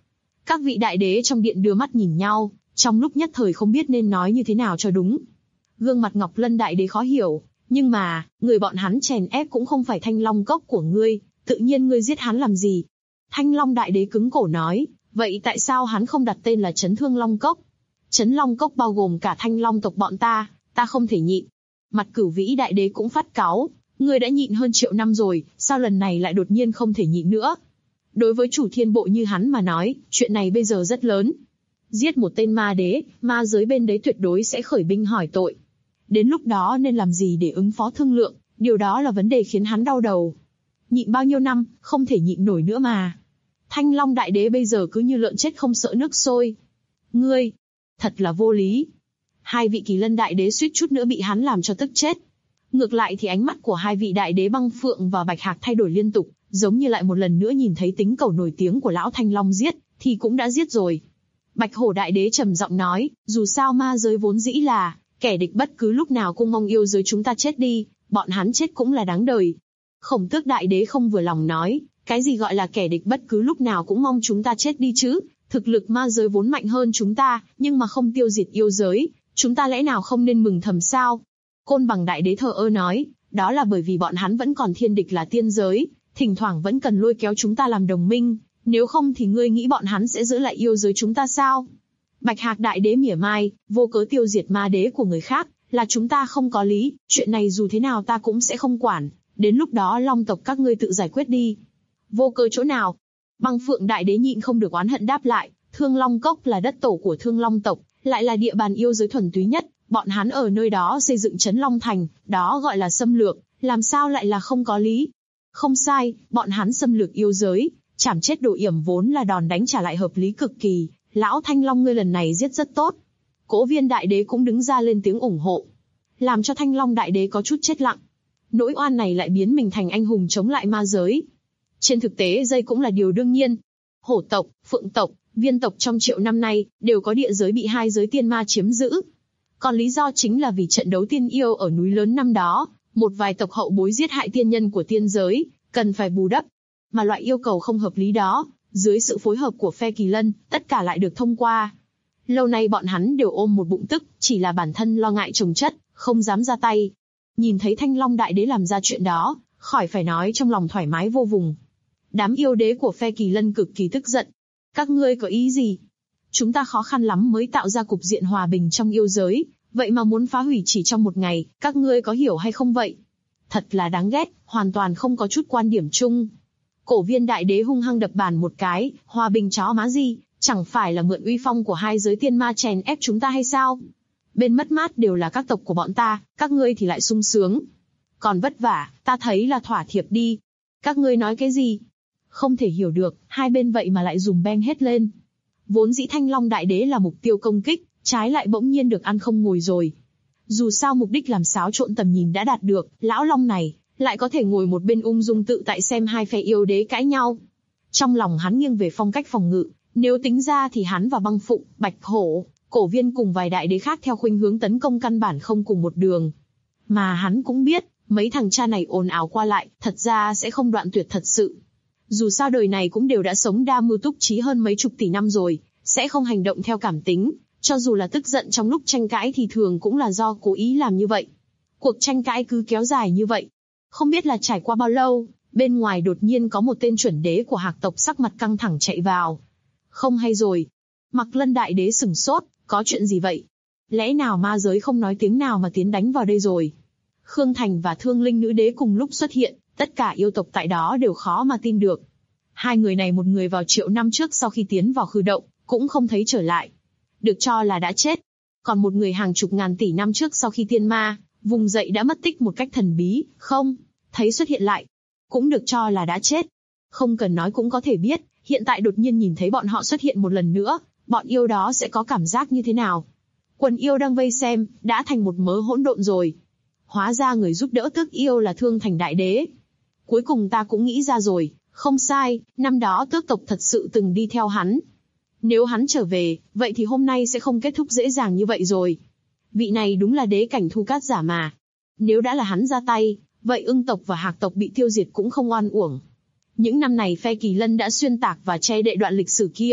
Các vị đại đế trong điện đưa mắt nhìn nhau, trong lúc nhất thời không biết nên nói như thế nào cho đúng. Gương mặt Ngọc Lân đại đế khó hiểu, nhưng mà, người bọn hắn chèn ép cũng không phải Thanh Long Cốc của ngươi, tự nhiên ngươi giết hắn làm gì? Thanh Long đại đế cứng cổ nói, vậy tại sao hắn không đặt tên là Chấn Thương Long Cốc? Chấn Long Cốc bao gồm cả Thanh Long tộc bọn ta không thể nhịn. Mặt Cửu Vĩ đại đế cũng phát cáu, ngươi đã nhịn hơn triệu năm rồi, sao lần này lại đột nhiên không thể nhịn nữa? Đối với chủ thiên bộ như hắn mà nói, chuyện này bây giờ rất lớn. Giết một tên ma đế, ma giới bên đấy tuyệt đối sẽ khởi binh hỏi tội. Đến lúc đó nên làm gì để ứng phó thương lượng, điều đó là vấn đề khiến hắn đau đầu. Nhịn bao nhiêu năm, không thể nhịn nổi nữa mà. Thanh Long đại đế bây giờ cứ như lợn chết không sợ nước sôi. Ngươi, thật là vô lý. Hai vị Kỳ Lân đại đế suýt chút nữa bị hắn làm cho tức chết. Ngược lại thì ánh mắt của hai vị đại đế Băng Phượng và Bạch Hạc thay đổi liên tục, giống như lại một lần nữa nhìn thấy tính cầu nổi tiếng của lão Thanh Long giết, thì cũng đã giết rồi. Bạch Hổ đại đế trầm giọng nói, dù sao ma giới vốn dĩ là kẻ địch, bất cứ lúc nào cũng mong yêu giới chúng ta chết đi, bọn hắn chết cũng là đáng đời. Khổng Tước đại đế không vừa lòng nói, cái gì gọi là kẻ địch bất cứ lúc nào cũng mong chúng ta chết đi chứ? Thực lực ma giới vốn mạnh hơn chúng ta, nhưng mà không tiêu diệt yêu giới, chúng ta lẽ nào không nên mừng thầm sao? Côn Bằng đại đế thờ ơ nói, đó là bởi vì bọn hắn vẫn còn thiên địch là tiên giới, thỉnh thoảng vẫn cần lôi kéo chúng ta làm đồng minh, nếu không thì ngươi nghĩ bọn hắn sẽ giữ lại yêu giới chúng ta sao? Bạch Hạc đại đế mỉa mai, vô cớ tiêu diệt ma đế của người khác, là chúng ta không có lý, chuyện này dù thế nào ta cũng sẽ không quản, đến lúc đó Long tộc các ngươi tự giải quyết đi. Vô cớ chỗ nào? Băng Phượng đại đế nhịn không được oán hận đáp lại, Thương Long Cốc là đất tổ của Thương Long tộc, lại là địa bàn yêu giới thuần túy nhất, bọn hắn ở nơi đó xây dựng Trấn Long Thành, đó gọi là xâm lược, làm sao lại là không có lý? Không sai, bọn hắn xâm lược yêu giới, chảm chết Đồ Yểm vốn là đòn đánh trả lại hợp lý cực kỳ, lão Thanh Long ngươi lần này giết rất tốt. Cố Viên đại đế cũng đứng ra lên tiếng ủng hộ, làm cho Thanh Long đại đế có chút chết lặng. Nỗi oan này lại biến mình thành anh hùng chống lại ma giới. Trên thực tế đây cũng là điều đương nhiên. Hổ tộc, Phượng tộc, Viên tộc trong triệu năm nay đều có địa giới bị hai giới tiên ma chiếm giữ. Còn lý do chính là vì trận đấu tiên yêu ở núi lớn năm đó, một vài tộc hậu bối giết hại tiên nhân của tiên giới, cần phải bù đắp. Mà loại yêu cầu không hợp lý đó, dưới sự phối hợp của phe Kỳ Lân, tất cả lại được thông qua. Lâu nay bọn hắn đều ôm một bụng tức, chỉ là bản thân lo ngại chồng chất, không dám ra tay. Nhìn thấy Thanh Long đại đế làm ra chuyện đó, khỏi phải nói trong lòng thoải mái vô vùng. Đám yêu đế của phe Kỳ Lân cực kỳ tức giận. Các ngươi có ý gì? Chúng ta khó khăn lắm mới tạo ra cục diện hòa bình trong yêu giới, vậy mà muốn phá hủy chỉ trong một ngày, các ngươi có hiểu hay không vậy? Thật là đáng ghét, hoàn toàn không có chút quan điểm chung. Cổ Viên đại đế hung hăng đập bàn một cái, hòa bình chó má gì, chẳng phải là mượn uy phong của hai giới tiên ma chèn ép chúng ta hay sao? Bên mất mát đều là các tộc của bọn ta, các ngươi thì lại sung sướng. Còn vất vả, ta thấy là thỏa thiệp đi. Các ngươi nói cái gì? Không thể hiểu được, hai bên vậy mà lại dùm beng hết lên. Vốn dĩ Thanh Long đại đế là mục tiêu công kích, trái lại bỗng nhiên được ăn không ngồi rồi. Dù sao mục đích làm xáo trộn tầm nhìn đã đạt được, lão Long này lại có thể ngồi một bên ung dung tự tại xem hai phe yêu đế cãi nhau. Trong lòng hắn nghiêng về phong cách phòng ngự, nếu tính ra thì hắn và Băng Phụng, Bạch Hổ, Cổ Viên cùng vài đại đế khác theo khuynh hướng tấn công căn bản không cùng một đường. Mà hắn cũng biết, mấy thằng cha này ồn ào qua lại, thật ra sẽ không đoạn tuyệt thật sự. Dù sao đời này cũng đều đã sống đa mưu túc trí hơn mấy chục tỷ năm rồi, sẽ không hành động theo cảm tính, cho dù là tức giận trong lúc tranh cãi thì thường cũng là do cố ý làm như vậy. Cuộc tranh cãi cứ kéo dài như vậy. Không biết là trải qua bao lâu, bên ngoài đột nhiên có một tên chuẩn đế của Hạc tộc sắc mặt căng thẳng chạy vào. Không hay rồi. Mặc Lân đại đế sửng sốt, có chuyện gì vậy? Lẽ nào ma giới không nói tiếng nào mà tiến đánh vào đây rồi? Khương Thành và Thương Linh nữ đế cùng lúc xuất hiện, tất cả yêu tộc tại đó đều khó mà tin được. Hai người này, một người vào triệu năm trước sau khi tiến vào khư động, cũng không thấy trở lại, được cho là đã chết. Còn một người hàng chục ngàn tỷ năm trước sau khi tiên ma vùng dậy đã mất tích một cách thần bí, không thấy xuất hiện lại, cũng được cho là đã chết. Không cần nói cũng có thể biết, hiện tại đột nhiên nhìn thấy bọn họ xuất hiện một lần nữa, bọn yêu đó sẽ có cảm giác như thế nào. Quần yêu đang vây xem, đã thành một mớ hỗn độn rồi. Hóa ra người giúp đỡ tước yêu là Thương Thành đại đế. Cuối cùng ta cũng nghĩ ra rồi, không sai, năm đó tước tộc thật sự từng đi theo hắn. Nếu hắn trở về, vậy thì hôm nay sẽ không kết thúc dễ dàng như vậy rồi. Vị này đúng là đế cảnh Thu Cát giả mà. Nếu đã là hắn ra tay, vậy Ưng tộc và Hạc tộc bị tiêu diệt cũng không oan uổng. Những năm này phe Kỳ Lân đã xuyên tạc và che đậy đoạn lịch sử kia,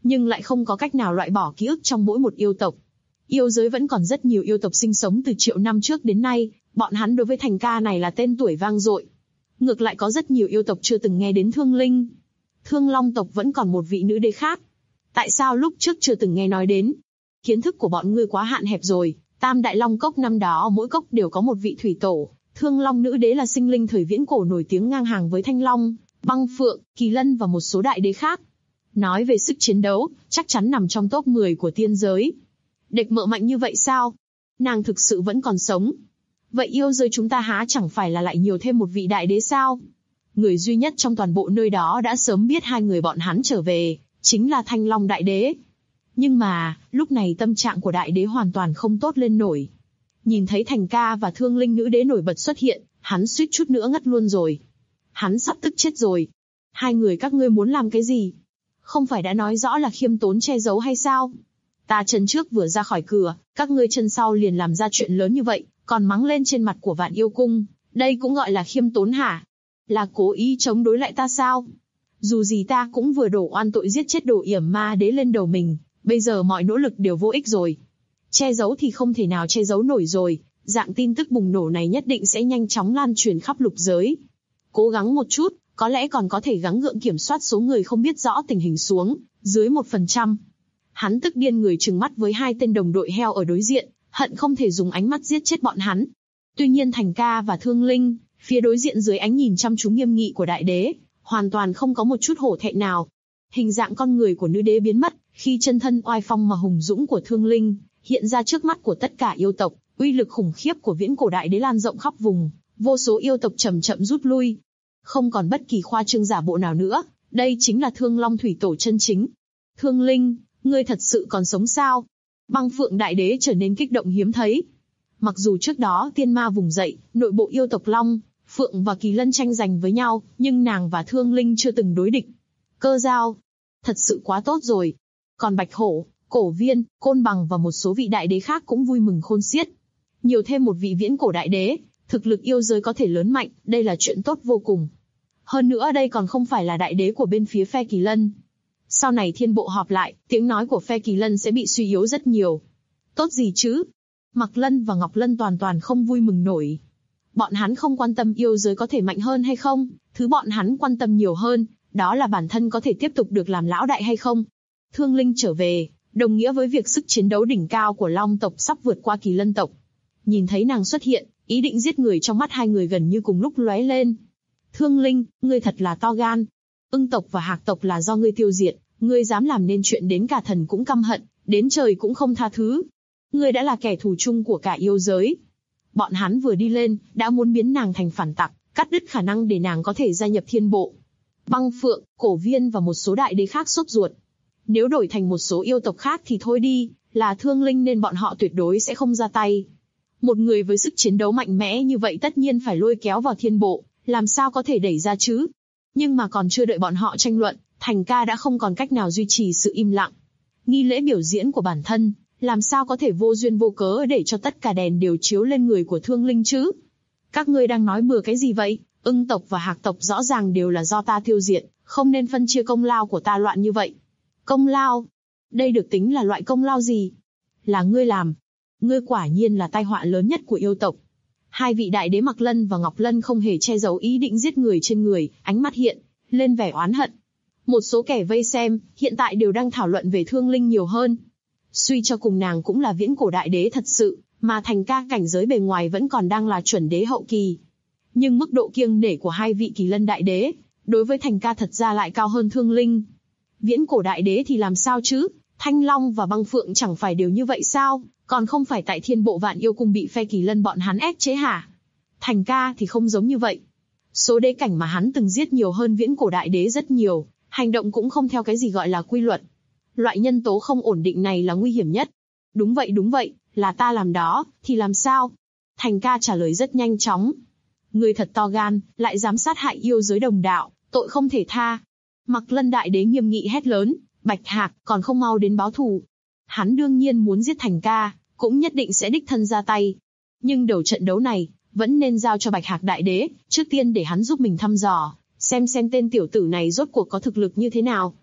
nhưng lại không có cách nào loại bỏ ký ức trong mỗi một yêu tộc. Yêu giới vẫn còn rất nhiều yêu tộc sinh sống từ triệu năm trước đến nay, bọn hắn đối với Thành Ca này là tên tuổi vang dội. Ngược lại có rất nhiều yêu tộc chưa từng nghe đến Thương Linh. Thương Long tộc vẫn còn một vị nữ đế khác. Tại sao lúc trước chưa từng nghe nói đến? Kiến thức của bọn ngươi quá hạn hẹp rồi. Tam Đại Long Cốc năm đó mỗi cốc đều có một vị thủy tổ. Thương Long nữ đế là sinh linh thời viễn cổ nổi tiếng ngang hàng với Thanh Long, Băng Phượng, Kỳ Lân và một số đại đế khác. Nói về sức chiến đấu, chắc chắn nằm trong top 10 của tiên giới. Địch Mợ mạnh như vậy sao? Nàng thực sự vẫn còn sống. Vậy yêu giới chúng ta há chẳng phải là lại nhiều thêm một vị đại đế sao? Người duy nhất trong toàn bộ nơi đó đã sớm biết hai người bọn hắn trở về, chính là Thanh Long đại đế. Nhưng mà, lúc này tâm trạng của đại đế hoàn toàn không tốt lên nổi. Nhìn thấy Thành Ca và Thương Linh nữ đế nổi bật xuất hiện, hắn suýt chút nữa ngất luôn rồi. Hắn sắp tức chết rồi. Hai người các ngươi muốn làm cái gì? Không phải đã nói rõ là khiêm tốn che giấu hay sao? Ta chân trước vừa ra khỏi cửa, các ngươi chân sau liền làm ra chuyện lớn như vậy, còn mắng lên trên mặt của Vạn Yêu Cung, đây cũng gọi là khiêm tốn hả? Là cố ý chống đối lại ta sao? Dù gì ta cũng vừa đổ oan tội giết chết Đồ Yểm Ma Đế lên đầu mình, bây giờ mọi nỗ lực đều vô ích rồi. Che giấu thì không thể nào che giấu nổi rồi, dạng tin tức bùng nổ này nhất định sẽ nhanh chóng lan truyền khắp lục giới. Cố gắng một chút, có lẽ còn có thể gắng gượng kiểm soát số người không biết rõ tình hình xuống, dưới 1%. Hắn tức điên người trừng mắt với hai tên đồng đội heo ở đối diện, hận không thể dùng ánh mắt giết chết bọn hắn. Tuy nhiên Thành Ca và Thương Linh, phía đối diện dưới ánh nhìn chăm chú nghiêm nghị của đại đế, hoàn toàn không có một chút hổ thẹn nào. Hình dạng con người của nữ đế biến mất, khi chân thân oai phong mà hùng dũng của Thương Linh hiện ra trước mắt của tất cả yêu tộc, uy lực khủng khiếp của viễn cổ đại đế lan rộng khắp vùng, vô số yêu tộc chậm chậm rút lui. Không còn bất kỳ khoa trương giả bộ nào nữa, đây chính là Thương Long thủy tổ chân chính. Thương Linh, ngươi thật sự còn sống sao? Băng Phượng đại đế trở nên kích động hiếm thấy. Mặc dù trước đó tiên ma vùng dậy, nội bộ yêu tộc Long, Phượng và Kỳ Lân tranh giành với nhau, nhưng nàng và Thương Linh chưa từng đối địch. Cơ Giao, thật sự quá tốt rồi. Còn Bạch Hổ, Cổ Viên, Côn Bằng và một số vị đại đế khác cũng vui mừng khôn xiết. Nhiều thêm một vị viễn cổ đại đế, thực lực yêu giới có thể lớn mạnh, đây là chuyện tốt vô cùng. Hơn nữa đây còn không phải là đại đế của bên phía phe Kỳ Lân. Sau này thiên bộ họp lại, tiếng nói của phe Kỳ Lân sẽ bị suy yếu rất nhiều. Tốt gì chứ? Mạc Lân và Ngọc Lân toàn không vui mừng nổi. Bọn hắn không quan tâm yêu giới có thể mạnh hơn hay không, thứ bọn hắn quan tâm nhiều hơn, đó là bản thân có thể tiếp tục được làm lão đại hay không. Thương Linh trở về, đồng nghĩa với việc sức chiến đấu đỉnh cao của Long tộc sắp vượt qua Kỳ Lân tộc. Nhìn thấy nàng xuất hiện, ý định giết người trong mắt hai người gần như cùng lúc lóe lên. Thương Linh, ngươi thật là to gan. Ưng tộc và Hạc tộc là do ngươi tiêu diệt, ngươi dám làm nên chuyện đến cả thần cũng căm hận, đến trời cũng không tha thứ. Ngươi đã là kẻ thù chung của cả yêu giới. Bọn hắn vừa đi lên, đã muốn biến nàng thành phản tặc, cắt đứt khả năng để nàng có thể gia nhập thiên bộ. Băng Phượng, Cổ Viên và một số đại đế khác sốt ruột. Nếu đổi thành một số yêu tộc khác thì thôi đi, là Thương Linh nên bọn họ tuyệt đối sẽ không ra tay. Một người với sức chiến đấu mạnh mẽ như vậy tất nhiên phải lôi kéo vào thiên bộ, làm sao có thể đẩy ra chứ? Nhưng mà còn chưa đợi bọn họ tranh luận, Thành Ca đã không còn cách nào duy trì sự im lặng. Nghi lễ biểu diễn của bản thân, làm sao có thể vô duyên vô cớ để cho tất cả đèn đều chiếu lên người của Thương Linh chứ? Các ngươi đang nói bừa cái gì vậy? Ưng tộc và Hạc tộc rõ ràng đều là do ta tiêu diệt, không nên phân chia công lao của ta loạn như vậy. Công lao? Đây được tính là loại công lao gì? Là ngươi làm. Ngươi quả nhiên là tai họa lớn nhất của yêu tộc. Hai vị đại đế Mạc Lân và Ngọc Lân không hề che giấu ý định giết người trên người, ánh mắt hiện lên vẻ oán hận. Một số kẻ vây xem, hiện tại đều đang thảo luận về Thương Linh nhiều hơn. Suy cho cùng nàng cũng là viễn cổ đại đế thật sự, mà Thành Ca cảnh giới bề ngoài vẫn còn đang là chuẩn đế hậu kỳ. Nhưng mức độ kiêng nể của hai vị Kỳ Lân đại đế, đối với Thành Ca thật ra lại cao hơn Thương Linh. Viễn cổ đại đế thì làm sao chứ? Thanh Long và Băng Phượng chẳng phải đều như vậy sao? Còn không phải tại thiên bộ Vạn Yêu Cung bị phe Kỳ Lân bọn hắn ép chế hả? Thành Ca thì không giống như vậy. Số đế cảnh mà hắn từng giết nhiều hơn viễn cổ đại đế rất nhiều, hành động cũng không theo cái gì gọi là quy luật. Loại nhân tố không ổn định này là nguy hiểm nhất. Đúng vậy, là ta làm đó, thì làm sao? Thành Ca trả lời rất nhanh chóng. Ngươi thật to gan, lại dám sát hại yêu giới đồng đạo, tội không thể tha. Mạc Lân đại đế nghiêm nghị hét lớn, Bạch Hạc, còn không mau đến báo thù. Hắn đương nhiên muốn giết Thành Ca, cũng nhất định sẽ đích thân ra tay. Nhưng đầu trận đấu này, vẫn nên giao cho Bạch Hạc đại đế, trước tiên để hắn giúp mình thăm dò, xem tên tiểu tử này rốt cuộc có thực lực như thế nào.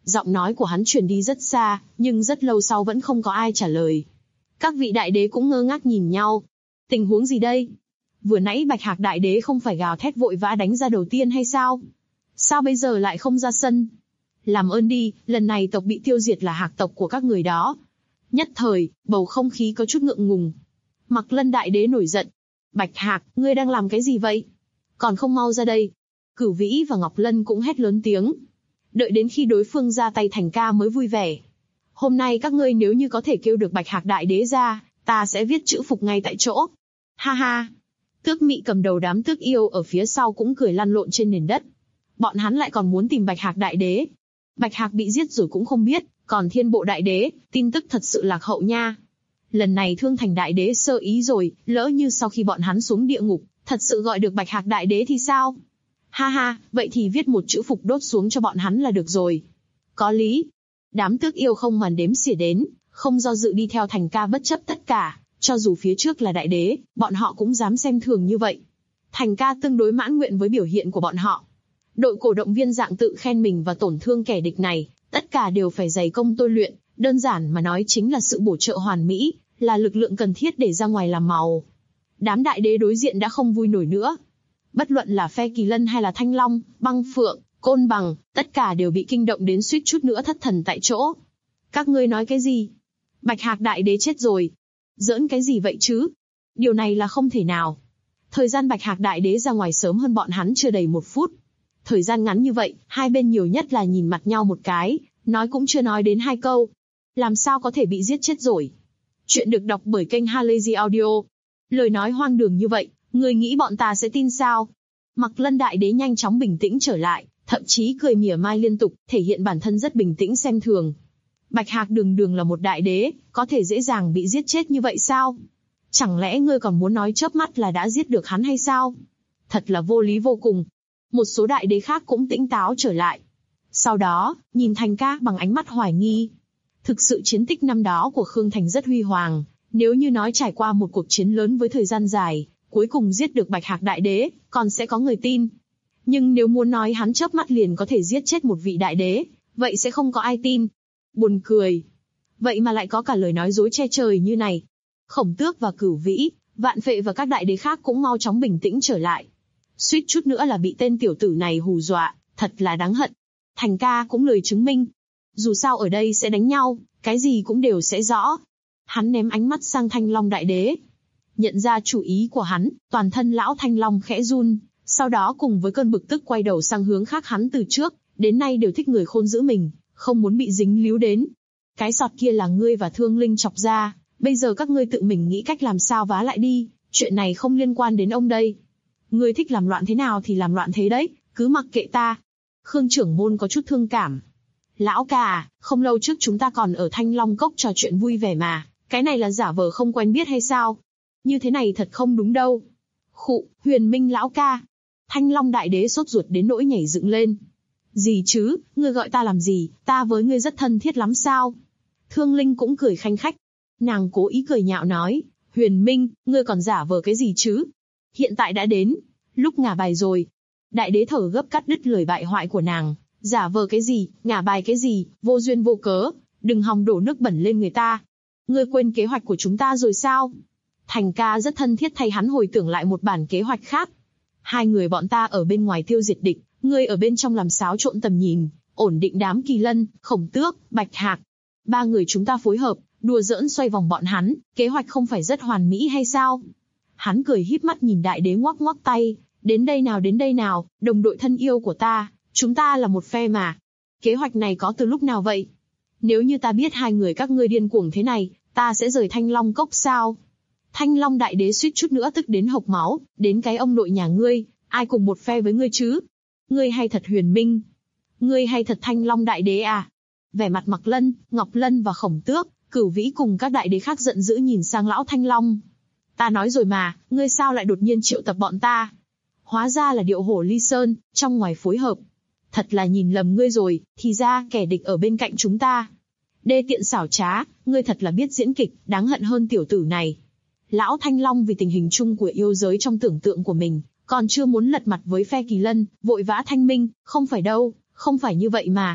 Giọng nói của hắn truyền đi rất xa, nhưng rất lâu sau vẫn không có ai trả lời. Các vị đại đế cũng ngơ ngác nhìn nhau. Tình huống gì đây? Vừa nãy Bạch Hạc đại đế không phải gào thét vội vã đánh ra đầu tiên hay sao? Sao bây giờ lại không ra sân? Làm ơn đi, lần này tộc bị tiêu diệt là Hạc tộc của các người đó. Nhất thời, bầu không khí có chút ngượng ngùng. Mặc Lân đại đế nổi giận. Bạch Hạc, ngươi đang làm cái gì vậy? Còn không mau ra đây. Cửu Vĩ và Ngọc Lân cũng hét lớn tiếng. Đợi đến khi đối phương ra tay thành ca mới vui vẻ. Hôm nay các ngươi nếu như có thể kêu được Bạch Hạc đại đế ra, ta sẽ viết chữ phục ngay tại chỗ. Ha ha. Tước Mị cầm đầu đám tước yêu ở phía sau cũng cười lăn lộn trên nền đất. Bọn hắn lại còn muốn tìm Bạch Hạc đại đế. Bạch Hạc bị giết rồi cũng không biết, còn Thiên Bộ đại đế, tin tức thật sự lạc hậu nha. Lần này Thương Thành đại đế sơ ý rồi, lỡ như sau khi bọn hắn xuống địa ngục, thật sự gọi được Bạch Hạc đại đế thì sao? Ha ha, vậy thì viết một chữ phục đốt xuống cho bọn hắn là được rồi. Có lý. Đám tước yêu không màn đếm xỉa đến, không do dự đi theo Thành ca bất chấp tất cả, cho dù phía trước là đại đế, bọn họ cũng dám xem thường như vậy. Thành ca tương đối mãn nguyện với biểu hiện của bọn họ. Đội cổ động viên dạng tự khen mình và tổn thương kẻ địch này, tất cả đều phải dày công tôi luyện, đơn giản mà nói chính là sự bổ trợ hoàn mỹ, là lực lượng cần thiết để ra ngoài làm màu. Đám đại đế đối diện đã không vui nổi nữa. Bất luận là phe Kỳ Lân hay là Thanh Long, Băng Phượng, Côn Bằng, tất cả đều bị kinh động đến suýt chút nữa thất thần tại chỗ. Các ngươi nói cái gì? Bạch Hạc đại đế chết rồi. Giỡn cái gì vậy chứ? Điều này là không thể nào. Thời gian Bạch Hạc đại đế ra ngoài sớm hơn bọn hắn chưa đầy 1 phút. Thời gian ngắn như vậy, hai bên nhiều nhất là nhìn mặt nhau một cái, nói cũng chưa nói đến 2 câu. Làm sao có thể bị giết chết rồi? Chuyện được đọc bởi kênh Halazy Audio. Lời nói hoang đường như vậy, người nghĩ bọn ta sẽ tin sao? Mặc Lân đại đế nhanh chóng bình tĩnh trở lại, thậm chí cười mỉa mai liên tục, thể hiện bản thân rất bình tĩnh xem thường. Bạch Hạc đường đường là một đại đế, có thể dễ dàng bị giết chết như vậy sao? Chẳng lẽ ngươi còn muốn nói chớp mắt là đã giết được hắn hay sao? Thật là vô lý vô cùng. Một số đại đế khác cũng tỉnh táo trở lại. Sau đó, nhìn Thành ca bằng ánh mắt hoài nghi. Thực sự chiến tích năm đó của Khương Thành rất huy hoàng, nếu như nói trải qua một cuộc chiến lớn với thời gian dài, cuối cùng giết được Bạch Hạc đại đế, còn sẽ có người tin. Nhưng nếu muốn nói hắn chớp mắt liền có thể giết chết một vị đại đế, vậy sẽ không có ai tin. Buồn cười. Vậy mà lại có cả lời nói dối che trời như này. Khổng Tước và Cửu Vĩ, Vạn Phệ và các đại đế khác cũng mau chóng bình tĩnh trở lại. Suýt chút nữa là bị tên tiểu tử này hù dọa, thật là đáng hận. Thành ca cũng lười chứng minh. Dù sao ở đây sẽ đánh nhau, cái gì cũng đều sẽ rõ. Hắn ném ánh mắt sang Thanh Long đại đế. Nhận ra chủ ý của hắn, toàn thân lão Thanh Long khẽ run, sau đó cùng với cơn bực tức quay đầu sang hướng khác. Hắn từ trước đến nay đều thích người khôn giữ mình, không muốn bị dính líu đến. Cái sọt kia là ngươi và Thương Linh chọc ra, bây giờ các ngươi tự mình nghĩ cách làm sao vá lại đi, chuyện này không liên quan đến ông đây. Ngươi thích làm loạn thế nào thì làm loạn thế đấy, cứ mặc kệ ta. Khương trưởng môn có chút thương cảm. Lão ca à, không lâu trước chúng ta còn ở Thanh Long Cốc trò chuyện vui vẻ mà, cái này là giả vờ không quen biết hay sao? Như thế này thật không đúng đâu. Khụ, Huyền Minh lão ca. Thanh Long đại đế sốt ruột đến nỗi nhảy dựng lên. Gì chứ, ngươi gọi ta làm gì, ta với ngươi rất thân thiết lắm sao? Thương Linh cũng cười khanh khách. Nàng cố ý cười nhạo nói, Huyền Minh, ngươi còn giả vờ cái gì chứ? Hiện tại đã đến, lúc ngả bài rồi. Đại đế thở gấp cắt đứt lời bại hoại của nàng. Giả vờ cái gì, ngả bài cái gì, vô duyên vô cớ, đừng hòng đổ nước bẩn lên người ta. Ngươi quên kế hoạch của chúng ta rồi sao? Thành ca rất thân thiết thay hắn hồi tưởng lại một bản kế hoạch khác. Hai người bọn ta ở bên ngoài tiêu diệt địch, ngươi ở bên trong làm xáo trộn tầm nhìn, ổn định đám Kỳ Lân, Khổng Tước, Bạch Hạc. 3 người chúng ta phối hợp, đùa giỡn xoay vòng bọn hắn, kế hoạch không phải rất hoàn mỹ hay sao? Hắn cười híp mắt nhìn đại đế ngoắc ngoắc tay, đến đây nào, đồng đội thân yêu của ta, chúng ta là một phe mà. Kế hoạch này có từ lúc nào vậy? Nếu như ta biết hai người các ngươi điên cuồng thế này, ta sẽ rời Thanh Long Cốc sao? Thanh Long đại đế suýt chút nữa tức đến hộc máu, đến cái ông nội nhà ngươi, ai cùng một phe với ngươi chứ? Ngươi hay thật Huyền Minh? Ngươi hay thật Thanh Long đại đế à? Vẻ mặt Mặc Lân, Ngọc Lân và Khổng Tước, Cửu Vĩ cùng các đại đế khác giận dữ nhìn sang lão Thanh Long. Ta nói rồi mà, ngươi sao lại đột nhiên triệu tập bọn ta? Hóa ra là điệu hổ ly sơn, trong ngoài phối hợp. Thật là nhìn lầm ngươi rồi, thì ra kẻ địch ở bên cạnh chúng ta. Đê tiện xảo trá, ngươi thật là biết diễn kịch, đáng hận hơn tiểu tử này. Lão Thanh Long vì tình hình chung của yêu giới trong tưởng tượng của mình, còn chưa muốn lật mặt với phe Kỳ Lân, vội vã thanh minh, không phải đâu, không phải như vậy mà.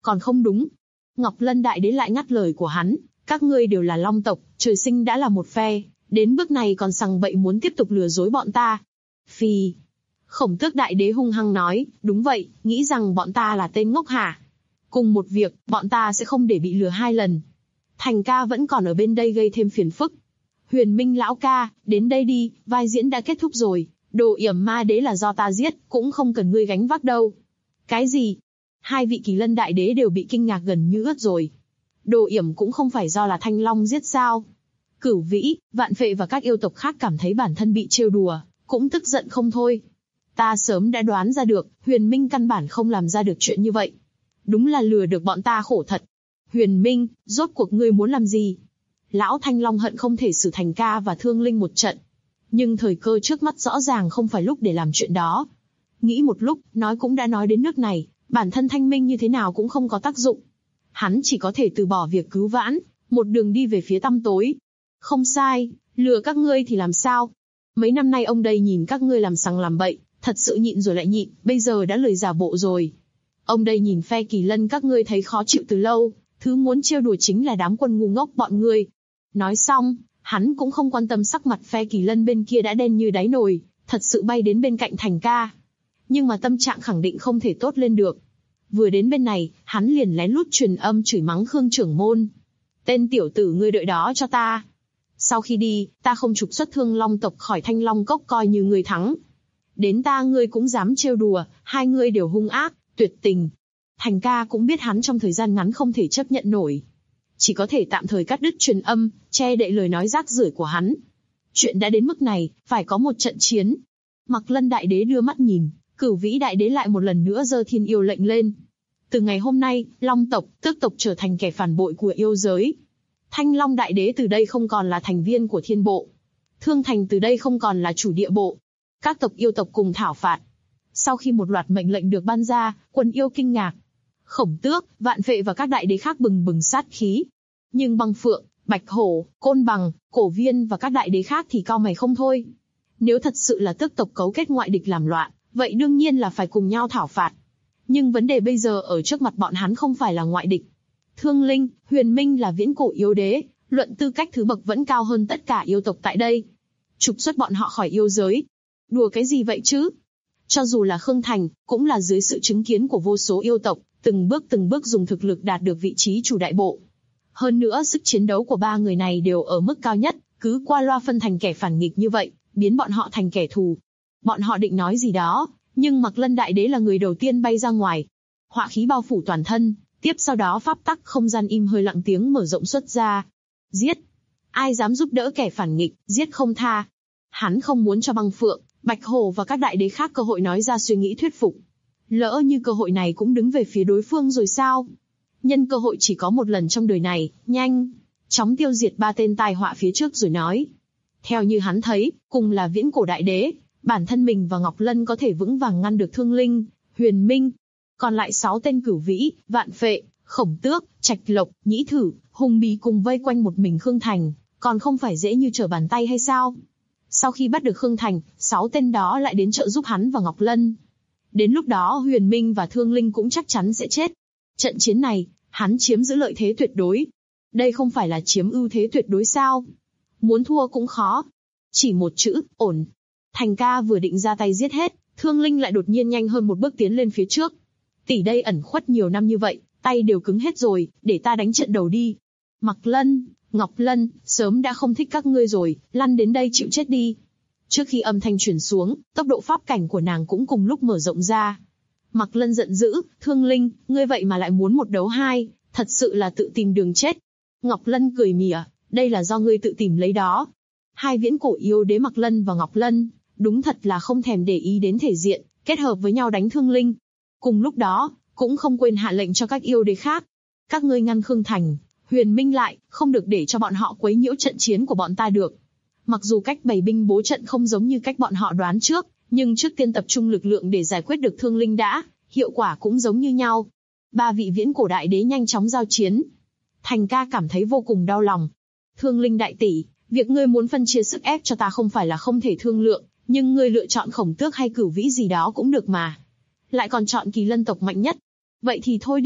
Còn không đúng. Ngọc Lân Đại Đế lại ngắt lời của hắn, các ngươi đều là Long tộc, trời sinh đã là một phe, đến bước này còn sằng bậy muốn tiếp tục lừa dối bọn ta. Phì. Khổng Tước Đại Đế hung hăng nói, đúng vậy, nghĩ rằng bọn ta là tên ngốc hả? Cùng một việc, bọn ta sẽ không để bị lừa 2 lần. Thành ca vẫn còn ở bên đây gây thêm phiền phức. Huyền Minh lão ca, đến đây đi, vai diễn đã kết thúc rồi, đồ yểm ma đế là do ta giết, cũng không cần ngươi gánh vác đâu. Cái gì? 2 vị Kỳ Lân Đại Đế đều bị kinh ngạc gần như ướt rồi. Đồ yểm cũng không phải do là Thanh Long giết sao? Cửu Vĩ, Vạn Phệ và các yêu tộc khác cảm thấy bản thân bị trêu đùa, cũng tức giận không thôi. Ta sớm đã đoán ra được, Huyền Minh căn bản không làm ra được chuyện như vậy. Đúng là lừa được bọn ta khổ thật. Huyền Minh, rốt cuộc ngươi muốn làm gì? Lão Thanh Long hận không thể xử Thành ca và Thương Linh một trận. Nhưng thời cơ trước mắt rõ ràng không phải lúc để làm chuyện đó. Nghĩ một lúc, nói cũng đã nói đến nước này, bản thân thanh minh như thế nào cũng không có tác dụng. Hắn chỉ có thể từ bỏ việc cứu vãn, một đường đi về phía tăm tối. Không sai, lừa các ngươi thì làm sao? Mấy năm nay ông đây nhìn các ngươi làm sằng làm bậy, thật sự nhịn rồi lại nhịn, bây giờ đã lười giả bộ rồi. Ông đây nhìn phe Kỳ Lân các ngươi thấy khó chịu từ lâu, thứ muốn trêu đùa chính là đám quân ngu ngốc bọn ngươi. Nói xong, hắn cũng không quan tâm sắc mặt phe Kỳ Lân bên kia đã đen như đáy nồi, thật sự bay đến bên cạnh Thành ca. Nhưng mà tâm trạng khẳng định không thể tốt lên được. Vừa đến bên này, hắn liền lén lút truyền âm chửi mắng Khương trưởng môn. Tên tiểu tử ngươi đợi đó cho ta. Sau khi đi, ta không trục xuất Thương Long tộc khỏi Thanh Long cốc coi như ngươi thắng. Đến ta ngươi cũng dám trêu đùa, 2 ngươi đều hung ác, tuyệt tình. Thành ca cũng biết hắn trong thời gian ngắn không thể chấp nhận nổi. Chỉ có thể tạm thời cắt đứt truyền âm, che đậy lời nói rác rưởi của hắn. Chuyện đã đến mức này, phải có một trận chiến. Mạc Lân Đại Đế đưa mắt nhìn, Cửu Vĩ Đại Đế lại một lần nữa giơ thiên yêu lệnh lên. Từ ngày hôm nay, Long tộc, Tước tộc trở thành kẻ phản bội của yêu giới. Thanh Long Đại Đế từ đây không còn là thành viên của thiên bộ. Thương Thành từ đây không còn là chủ địa bộ. Các tộc yêu tộc cùng thảo phạt. Sau khi một loạt mệnh lệnh được ban ra, quần yêu kinh ngạc. Khổng Tước, Vạn Phệ và các đại đế khác bừng bừng sát khí. Nhưng Băng Phượng, Bạch Hổ, Côn Bằng, Cổ Viên và các đại đế khác thì cau mày không thôi. Nếu thật sự là Tước tộc cấu kết ngoại địch làm loạn, vậy đương nhiên là phải cùng nhau thảo phạt. Nhưng vấn đề bây giờ ở trước mặt bọn hắn không phải là ngoại địch. Thương Linh, Huyền Minh là viễn cổ yêu đế, luận tư cách thứ bậc vẫn cao hơn tất cả yêu tộc tại đây. Trục xuất bọn họ khỏi yêu giới. Đùa cái gì vậy chứ? Cho dù là Khương Thành, cũng là dưới sự chứng kiến của vô số yêu tộc, từng bước dùng thực lực đạt được vị trí chủ đại bộ. Hơn nữa sức chiến đấu của 3 người này đều ở mức cao nhất, cứ qua loa phân thành kẻ phản nghịch như vậy, biến bọn họ thành kẻ thù. Bọn họ định nói gì đó, nhưng Mạc Lân Đại Đế là người đầu tiên bay ra ngoài. Họa khí bao phủ toàn thân, tiếp sau đó pháp tắc không gian im hơi lặng tiếng mở rộng xuất ra. Giết! Ai dám giúp đỡ kẻ phản nghịch, giết không tha. Hắn không muốn cho Băng Phượng, Bạch Hổ và các đại đế khác cơ hội nói ra suy nghĩ thuyết phục. Lỡ như cơ hội này cũng đứng về phía đối phương rồi sao? Nhân cơ hội chỉ có một lần trong đời này, nhanh, chóng tiêu diệt 3 tên tai họa phía trước rồi nói. Theo như hắn thấy, cùng là viễn cổ đại đế, bản thân mình và Ngọc Lân có thể vững vàng ngăn được Thương Linh, Huyền Minh. Còn lại 6 tên Cửu Vĩ, Vạn Phệ, Khổng Tước, Trạch Lộc, Nhĩ Thử, Hùng Bì cùng vây quanh một mình Khương Thành, còn không phải dễ như trở bàn tay hay sao? Sau khi bắt được Khương Thành, 6 tên đó lại đến trợ giúp hắn và Ngọc Lân. Đến lúc đó Huyền Minh và Thương Linh cũng chắc chắn sẽ chết. Trận chiến này, hắn chiếm giữ lợi thế tuyệt đối. Đây không phải là chiếm ưu thế tuyệt đối sao? Muốn thua cũng khó. Chỉ một chữ, ổn. Thành ca vừa định ra tay giết hết, Thương Linh lại đột nhiên nhanh hơn một bước tiến lên phía trước. Tỷ đây ẩn khuất nhiều năm như vậy, tay đều cứng hết rồi, để ta đánh trận đầu đi. Mạc Lân, Ngọc Lân, sớm đã không thích các ngươi rồi, lăn đến đây chịu chết đi. Trước khi âm thanh chuyển xuống, tốc độ pháp cảnh của nàng cũng cùng lúc mở rộng ra. Mạc Lân giận dữ, Thương Linh, ngươi vậy mà lại muốn 1 đấu 2, thật sự là tự tìm đường chết. Ngọc Lân cười mỉa, đây là do ngươi tự tìm lấy đó. 2 viễn cổ yêu đế Mạc Lân và Ngọc Lân, đúng thật là không thèm để ý đến thể diện, kết hợp với nhau đánh Thương Linh. Cùng lúc đó, cũng không quên hạ lệnh cho các yêu đế khác. Các ngươi ngăn Khương Thành, Huyền Minh lại, không được để cho bọn họ quấy nhiễu trận chiến của bọn ta được. Mặc dù cách bày binh bố trận không giống như cách bọn họ đoán trước, nhưng trước tiên tập trung lực lượng để giải quyết được Thương Linh đã, hiệu quả cũng giống như nhau. 3 vị viễn cổ đại đế nhanh chóng giao chiến. Thành ca cảm thấy vô cùng đau lòng. Thương Linh đại tỷ, việc ngươi muốn phân chia sức ép cho ta không phải là không thể thương lượng, nhưng ngươi lựa chọn Khổng Tước hay Cửu Vĩ gì đó cũng được mà. Lại còn chọn Kỳ Lân tộc mạnh nhất. Vậy thì thôi đi,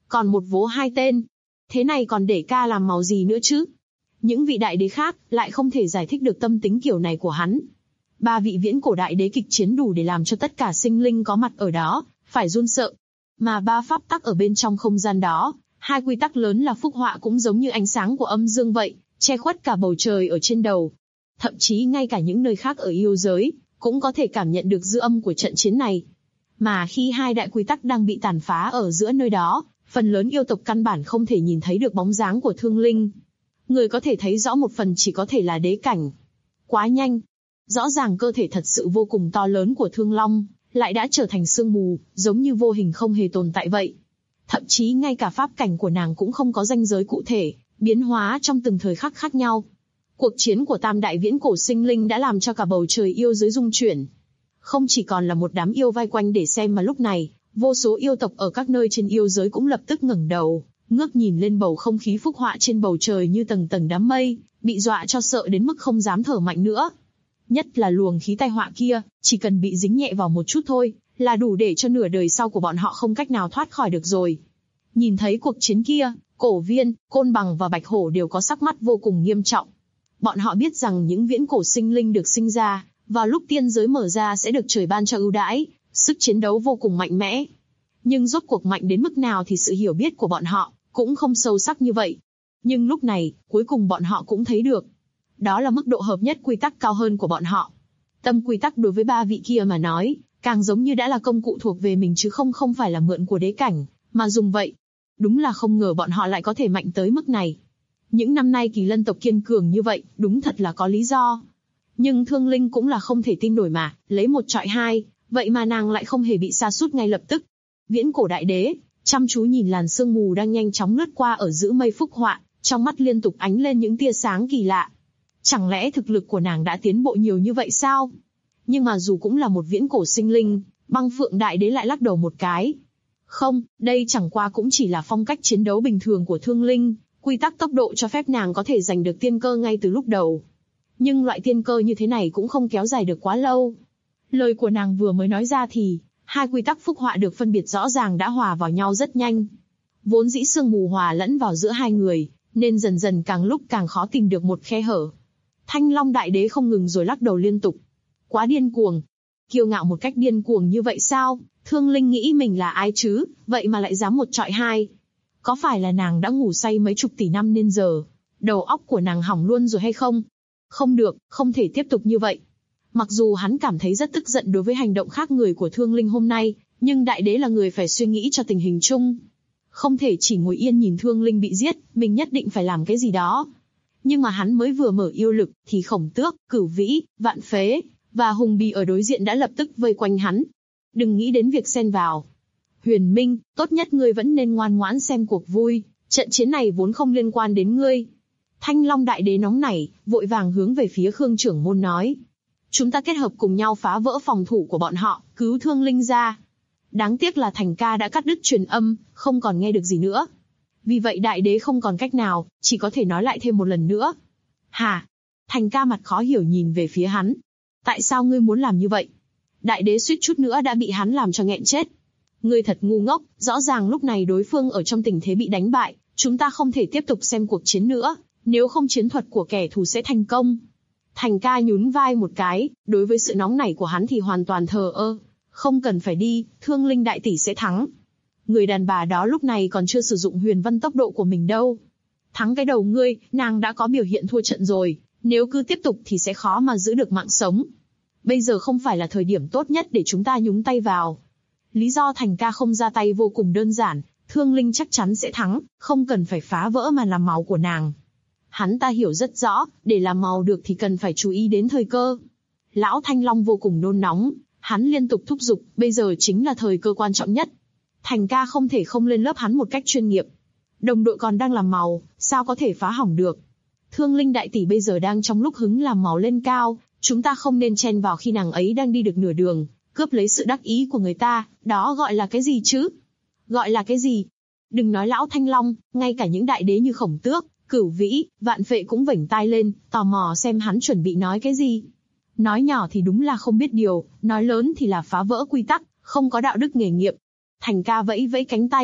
còn một vố 2 tên. Thế này còn để ca làm màu gì nữa chứ? Những vị đại đế khác lại không thể giải thích được tâm tính kiểu này của hắn. 3 vị viễn cổ đại đế kịch chiến đủ để làm cho tất cả sinh linh có mặt ở đó phải run sợ. Mà 3 pháp tắc ở bên trong không gian đó, 2 quy tắc lớn là phúc họa cũng giống như ánh sáng của âm dương vậy, che khuất cả bầu trời ở trên đầu. Thậm chí ngay cả những nơi khác ở yêu giới cũng có thể cảm nhận được dư âm của trận chiến này. Mà khi 2 đại quy tắc đang bị tàn phá ở giữa nơi đó, phần lớn yêu tộc căn bản không thể nhìn thấy được bóng dáng của Thương Linh. Người có thể thấy rõ một phần chỉ có thể là đế cảnh. Quá nhanh. Rõ ràng cơ thể thật sự vô cùng to lớn của Thương Long lại đã trở thành sương mù, giống như vô hình không hề tồn tại vậy. Thậm chí ngay cả pháp cảnh của nàng cũng không có ranh giới cụ thể, biến hóa trong từng thời khắc khác nhau. Cuộc chiến của tam đại viễn cổ sinh linh đã làm cho cả bầu trời yêu giới rung chuyển. Không chỉ còn là một đám yêu vây quanh để xem mà lúc này, vô số yêu tộc ở các nơi trên yêu giới cũng lập tức ngẩng đầu, ngước nhìn lên bầu không khí phúc họa trên bầu trời như tầng tầng đám mây, bị dọa cho sợ đến mức không dám thở mạnh nữa. Nhất là luồng khí tai họa kia, chỉ cần bị dính nhẹ vào một chút thôi, là đủ để cho nửa đời sau của bọn họ không cách nào thoát khỏi được rồi. Nhìn thấy cuộc chiến kia, Cổ Viên, Côn Bằng và Bạch Hổ đều có sắc mắt vô cùng nghiêm trọng. Bọn họ biết rằng những viễn cổ sinh linh được sinh ra, vào lúc tiên giới mở ra sẽ được trời ban cho ưu đãi, sức chiến đấu vô cùng mạnh mẽ. Nhưng rốt cuộc mạnh đến mức nào thì sự hiểu biết của bọn họ cũng không sâu sắc như vậy. Nhưng lúc này, cuối cùng bọn họ cũng thấy được. Đó là mức độ hợp nhất quy tắc cao hơn của bọn họ. Tâm quy tắc đối với 3 vị kia mà nói, càng giống như đã là công cụ thuộc về mình chứ không phải là mượn của đế cảnh, mà dùng vậy. Đúng là không ngờ bọn họ lại có thể mạnh tới mức này. Những năm nay Kỳ Lân tộc kiên cường như vậy, đúng thật là có lý do. Nhưng Thương Linh cũng là không thể tin nổi mà, lấy 1 chọi 2, vậy mà nàng lại không hề bị sa sút ngay lập tức. Viễn cổ đại đế, chăm chú nhìn làn sương mù đang nhanh chóng lướt qua ở giữa mây phúc họa, trong mắt liên tục ánh lên những tia sáng kỳ lạ. Chẳng lẽ thực lực của nàng đã tiến bộ nhiều như vậy sao? Nhưng mà dù cũng là một viễn cổ sinh linh, Băng Phượng đại đế lại lắc đầu một cái. Không, đây chẳng qua cũng chỉ là phong cách chiến đấu bình thường của Thương Linh, quy tắc tốc độ cho phép nàng có thể giành được tiên cơ ngay từ lúc đầu. Nhưng loại tiên cơ như thế này cũng không kéo dài được quá lâu. Lời của nàng vừa mới nói ra thì, 2 quy tắc phúc họa được phân biệt rõ ràng đã hòa vào nhau rất nhanh. Vốn dĩ sương mù hòa lẫn vào giữa 2 người, nên dần dần càng lúc càng khó tìm được một khe hở. Thanh Long đại đế không ngừng rồi lắc đầu liên tục. Quá điên cuồng. Kiêu ngạo một cách điên cuồng như vậy sao? Thương Linh nghĩ mình là ai chứ, vậy mà lại dám 1 chọi 2. Có phải là nàng đã ngủ say mấy chục tỷ năm nên giờ đầu óc của nàng hỏng luôn rồi hay không? Không được, không thể tiếp tục như vậy. Mặc dù hắn cảm thấy rất tức giận đối với hành động khác người của Thương Linh hôm nay, nhưng đại đế là người phải suy nghĩ cho tình hình chung. Không thể chỉ ngồi yên nhìn Thương Linh bị giết, mình nhất định phải làm cái gì đó. Nhưng mà hắn mới vừa mở yêu lực, thì Khổng Tước, Cửu Vĩ, Vạn Phế và Hùng Bì ở đối diện đã lập tức vây quanh hắn. Đừng nghĩ đến việc xen vào. Huyền Minh, tốt nhất ngươi vẫn nên ngoan ngoãn xem cuộc vui, trận chiến này vốn không liên quan đến ngươi. Thanh Long đại đế nóng nảy, vội vàng hướng về phía Khương trưởng môn nói. Chúng ta kết hợp cùng nhau phá vỡ phòng thủ của bọn họ, cứu Thương Linh ra. Đáng tiếc là Thành ca đã cắt đứt truyền âm, không còn nghe được gì nữa. Vì vậy đại đế không còn cách nào, chỉ có thể nói lại thêm một lần nữa. Hả? Thành ca mặt khó hiểu nhìn về phía hắn. Tại sao ngươi muốn làm như vậy? Đại đế suýt chút nữa đã bị hắn làm cho nghẹn chết. Ngươi thật ngu ngốc, rõ ràng lúc này đối phương ở trong tình thế bị đánh bại, chúng ta không thể tiếp tục xem cuộc chiến nữa, nếu không chiến thuật của kẻ thù sẽ thành công. Thành ca nhún vai một cái, đối với sự nóng nảy của hắn thì hoàn toàn thờ ơ. Không cần phải đi, Thương Linh đại tỷ sẽ thắng. Người đàn bà đó lúc này còn chưa sử dụng huyền văn tốc độ của mình đâu. Thắng cái đầu ngươi, nàng đã có biểu hiện thua trận rồi, nếu cứ tiếp tục thì sẽ khó mà giữ được mạng sống. Bây giờ không phải là thời điểm tốt nhất để chúng ta nhúng tay vào. Lý do Thành ca không ra tay vô cùng đơn giản, Thương Linh chắc chắn sẽ thắng, không cần phải phá vỡ mà làm màu của nàng. Hắn ta hiểu rất rõ, để làm màu được thì cần phải chú ý đến thời cơ. Lão Thanh Long vô cùng nôn nóng, hắn liên tục thúc giục, bây giờ chính là thời cơ quan trọng nhất. Thành ca không thể không lên lớp hắn một cách chuyên nghiệp. Đồng đội còn đang làm màu, sao có thể phá hỏng được. Thương Linh đại tỷ bây giờ đang trong lúc hứng làm màu lên cao, chúng ta không nên chen vào khi nàng ấy đang đi được nửa đường, cướp lấy sự đắc ý của người ta, đó gọi là cái gì chứ? Gọi là cái gì? Đừng nói lão Thanh Long, ngay cả những đại đế như Khổng Tước, Cửu Vĩ, Vạn Phệ cũng vểnh tai lên, tò mò xem hắn chuẩn bị nói cái gì. Nói nhỏ thì đúng là không biết điều, nói lớn thì là phá vỡ quy tắc, không có đạo đức nghề nghiệp. Thành ca vẫy vẫy cánh tay,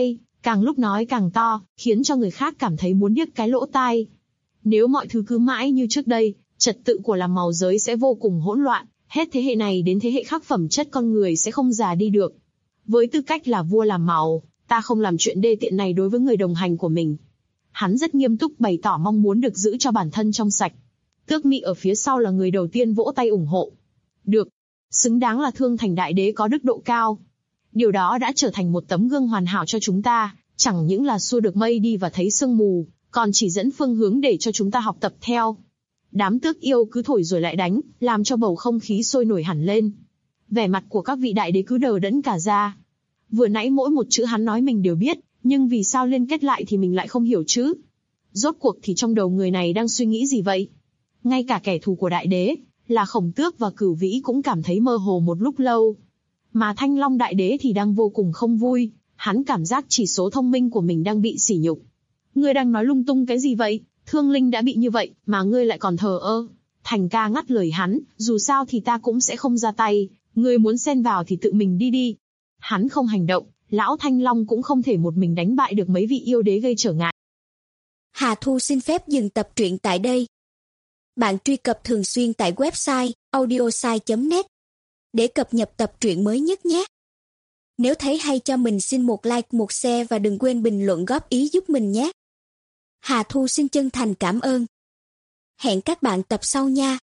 càng lúc nói càng to, khiến cho người khác cảm thấy muốn điếc cái lỗ tai. Nếu mọi thứ cứ mãi như trước đây, trật tự của làm màu giới sẽ vô cùng hỗn loạn, hết thế hệ này đến thế hệ khác phẩm chất con người sẽ không già đi được. Với tư cách là vua làm màu, ta không làm chuyện đê tiện này đối với người đồng hành của mình. Hắn rất nghiêm túc bày tỏ mong muốn được giữ cho bản thân trong sạch. Tước Mị ở phía sau là người đầu tiên vỗ tay ủng hộ. Được, xứng đáng là Thương Thành Đại Đế có đức độ cao. Điều đó đã trở thành một tấm gương hoàn hảo cho chúng ta, chẳng những là xua được mây đi và thấy sương mù, còn chỉ dẫn phương hướng để cho chúng ta học tập theo. Đám tước yêu cứ thổi rồi lại đánh, làm cho bầu không khí sôi nổi hẳn lên. Vẻ mặt của các vị đại đế cứ đờ đẫn cả ra. Vừa nãy mỗi một chữ hắn nói mình đều biết, nhưng vì sao liên kết lại thì mình lại không hiểu chứ? Rốt cuộc thì trong đầu người này đang suy nghĩ gì vậy? Ngay cả kẻ thù của đại đế, là Khổng Tước và Cửu Vĩ cũng cảm thấy mơ hồ một lúc lâu. Mà Thanh Long đại đế thì đang vô cùng không vui, hắn cảm giác chỉ số thông minh của mình đang bị sỉ nhục. Ngươi đang nói lung tung cái gì vậy? Thương Linh đã bị như vậy, mà ngươi lại còn thờ ơ. Thành ca ngắt lời hắn, dù sao thì ta cũng sẽ không ra tay, ngươi muốn xen vào thì tự mình đi đi. Hắn không hành động, lão Thanh Long cũng không thể một mình đánh bại được mấy vị yêu đế gây trở ngại.
Hà Thu xin phép dừng tập truyện tại đây. Bạn truy cập thường xuyên tại website audiosai.net để cập nhật tập truyện mới nhất nhé. Nếu thấy hay cho mình xin một like, một share và đừng quên bình luận góp ý giúp mình nhé. Hà Thu xin chân thành cảm ơn. Hẹn các bạn tập sau nha.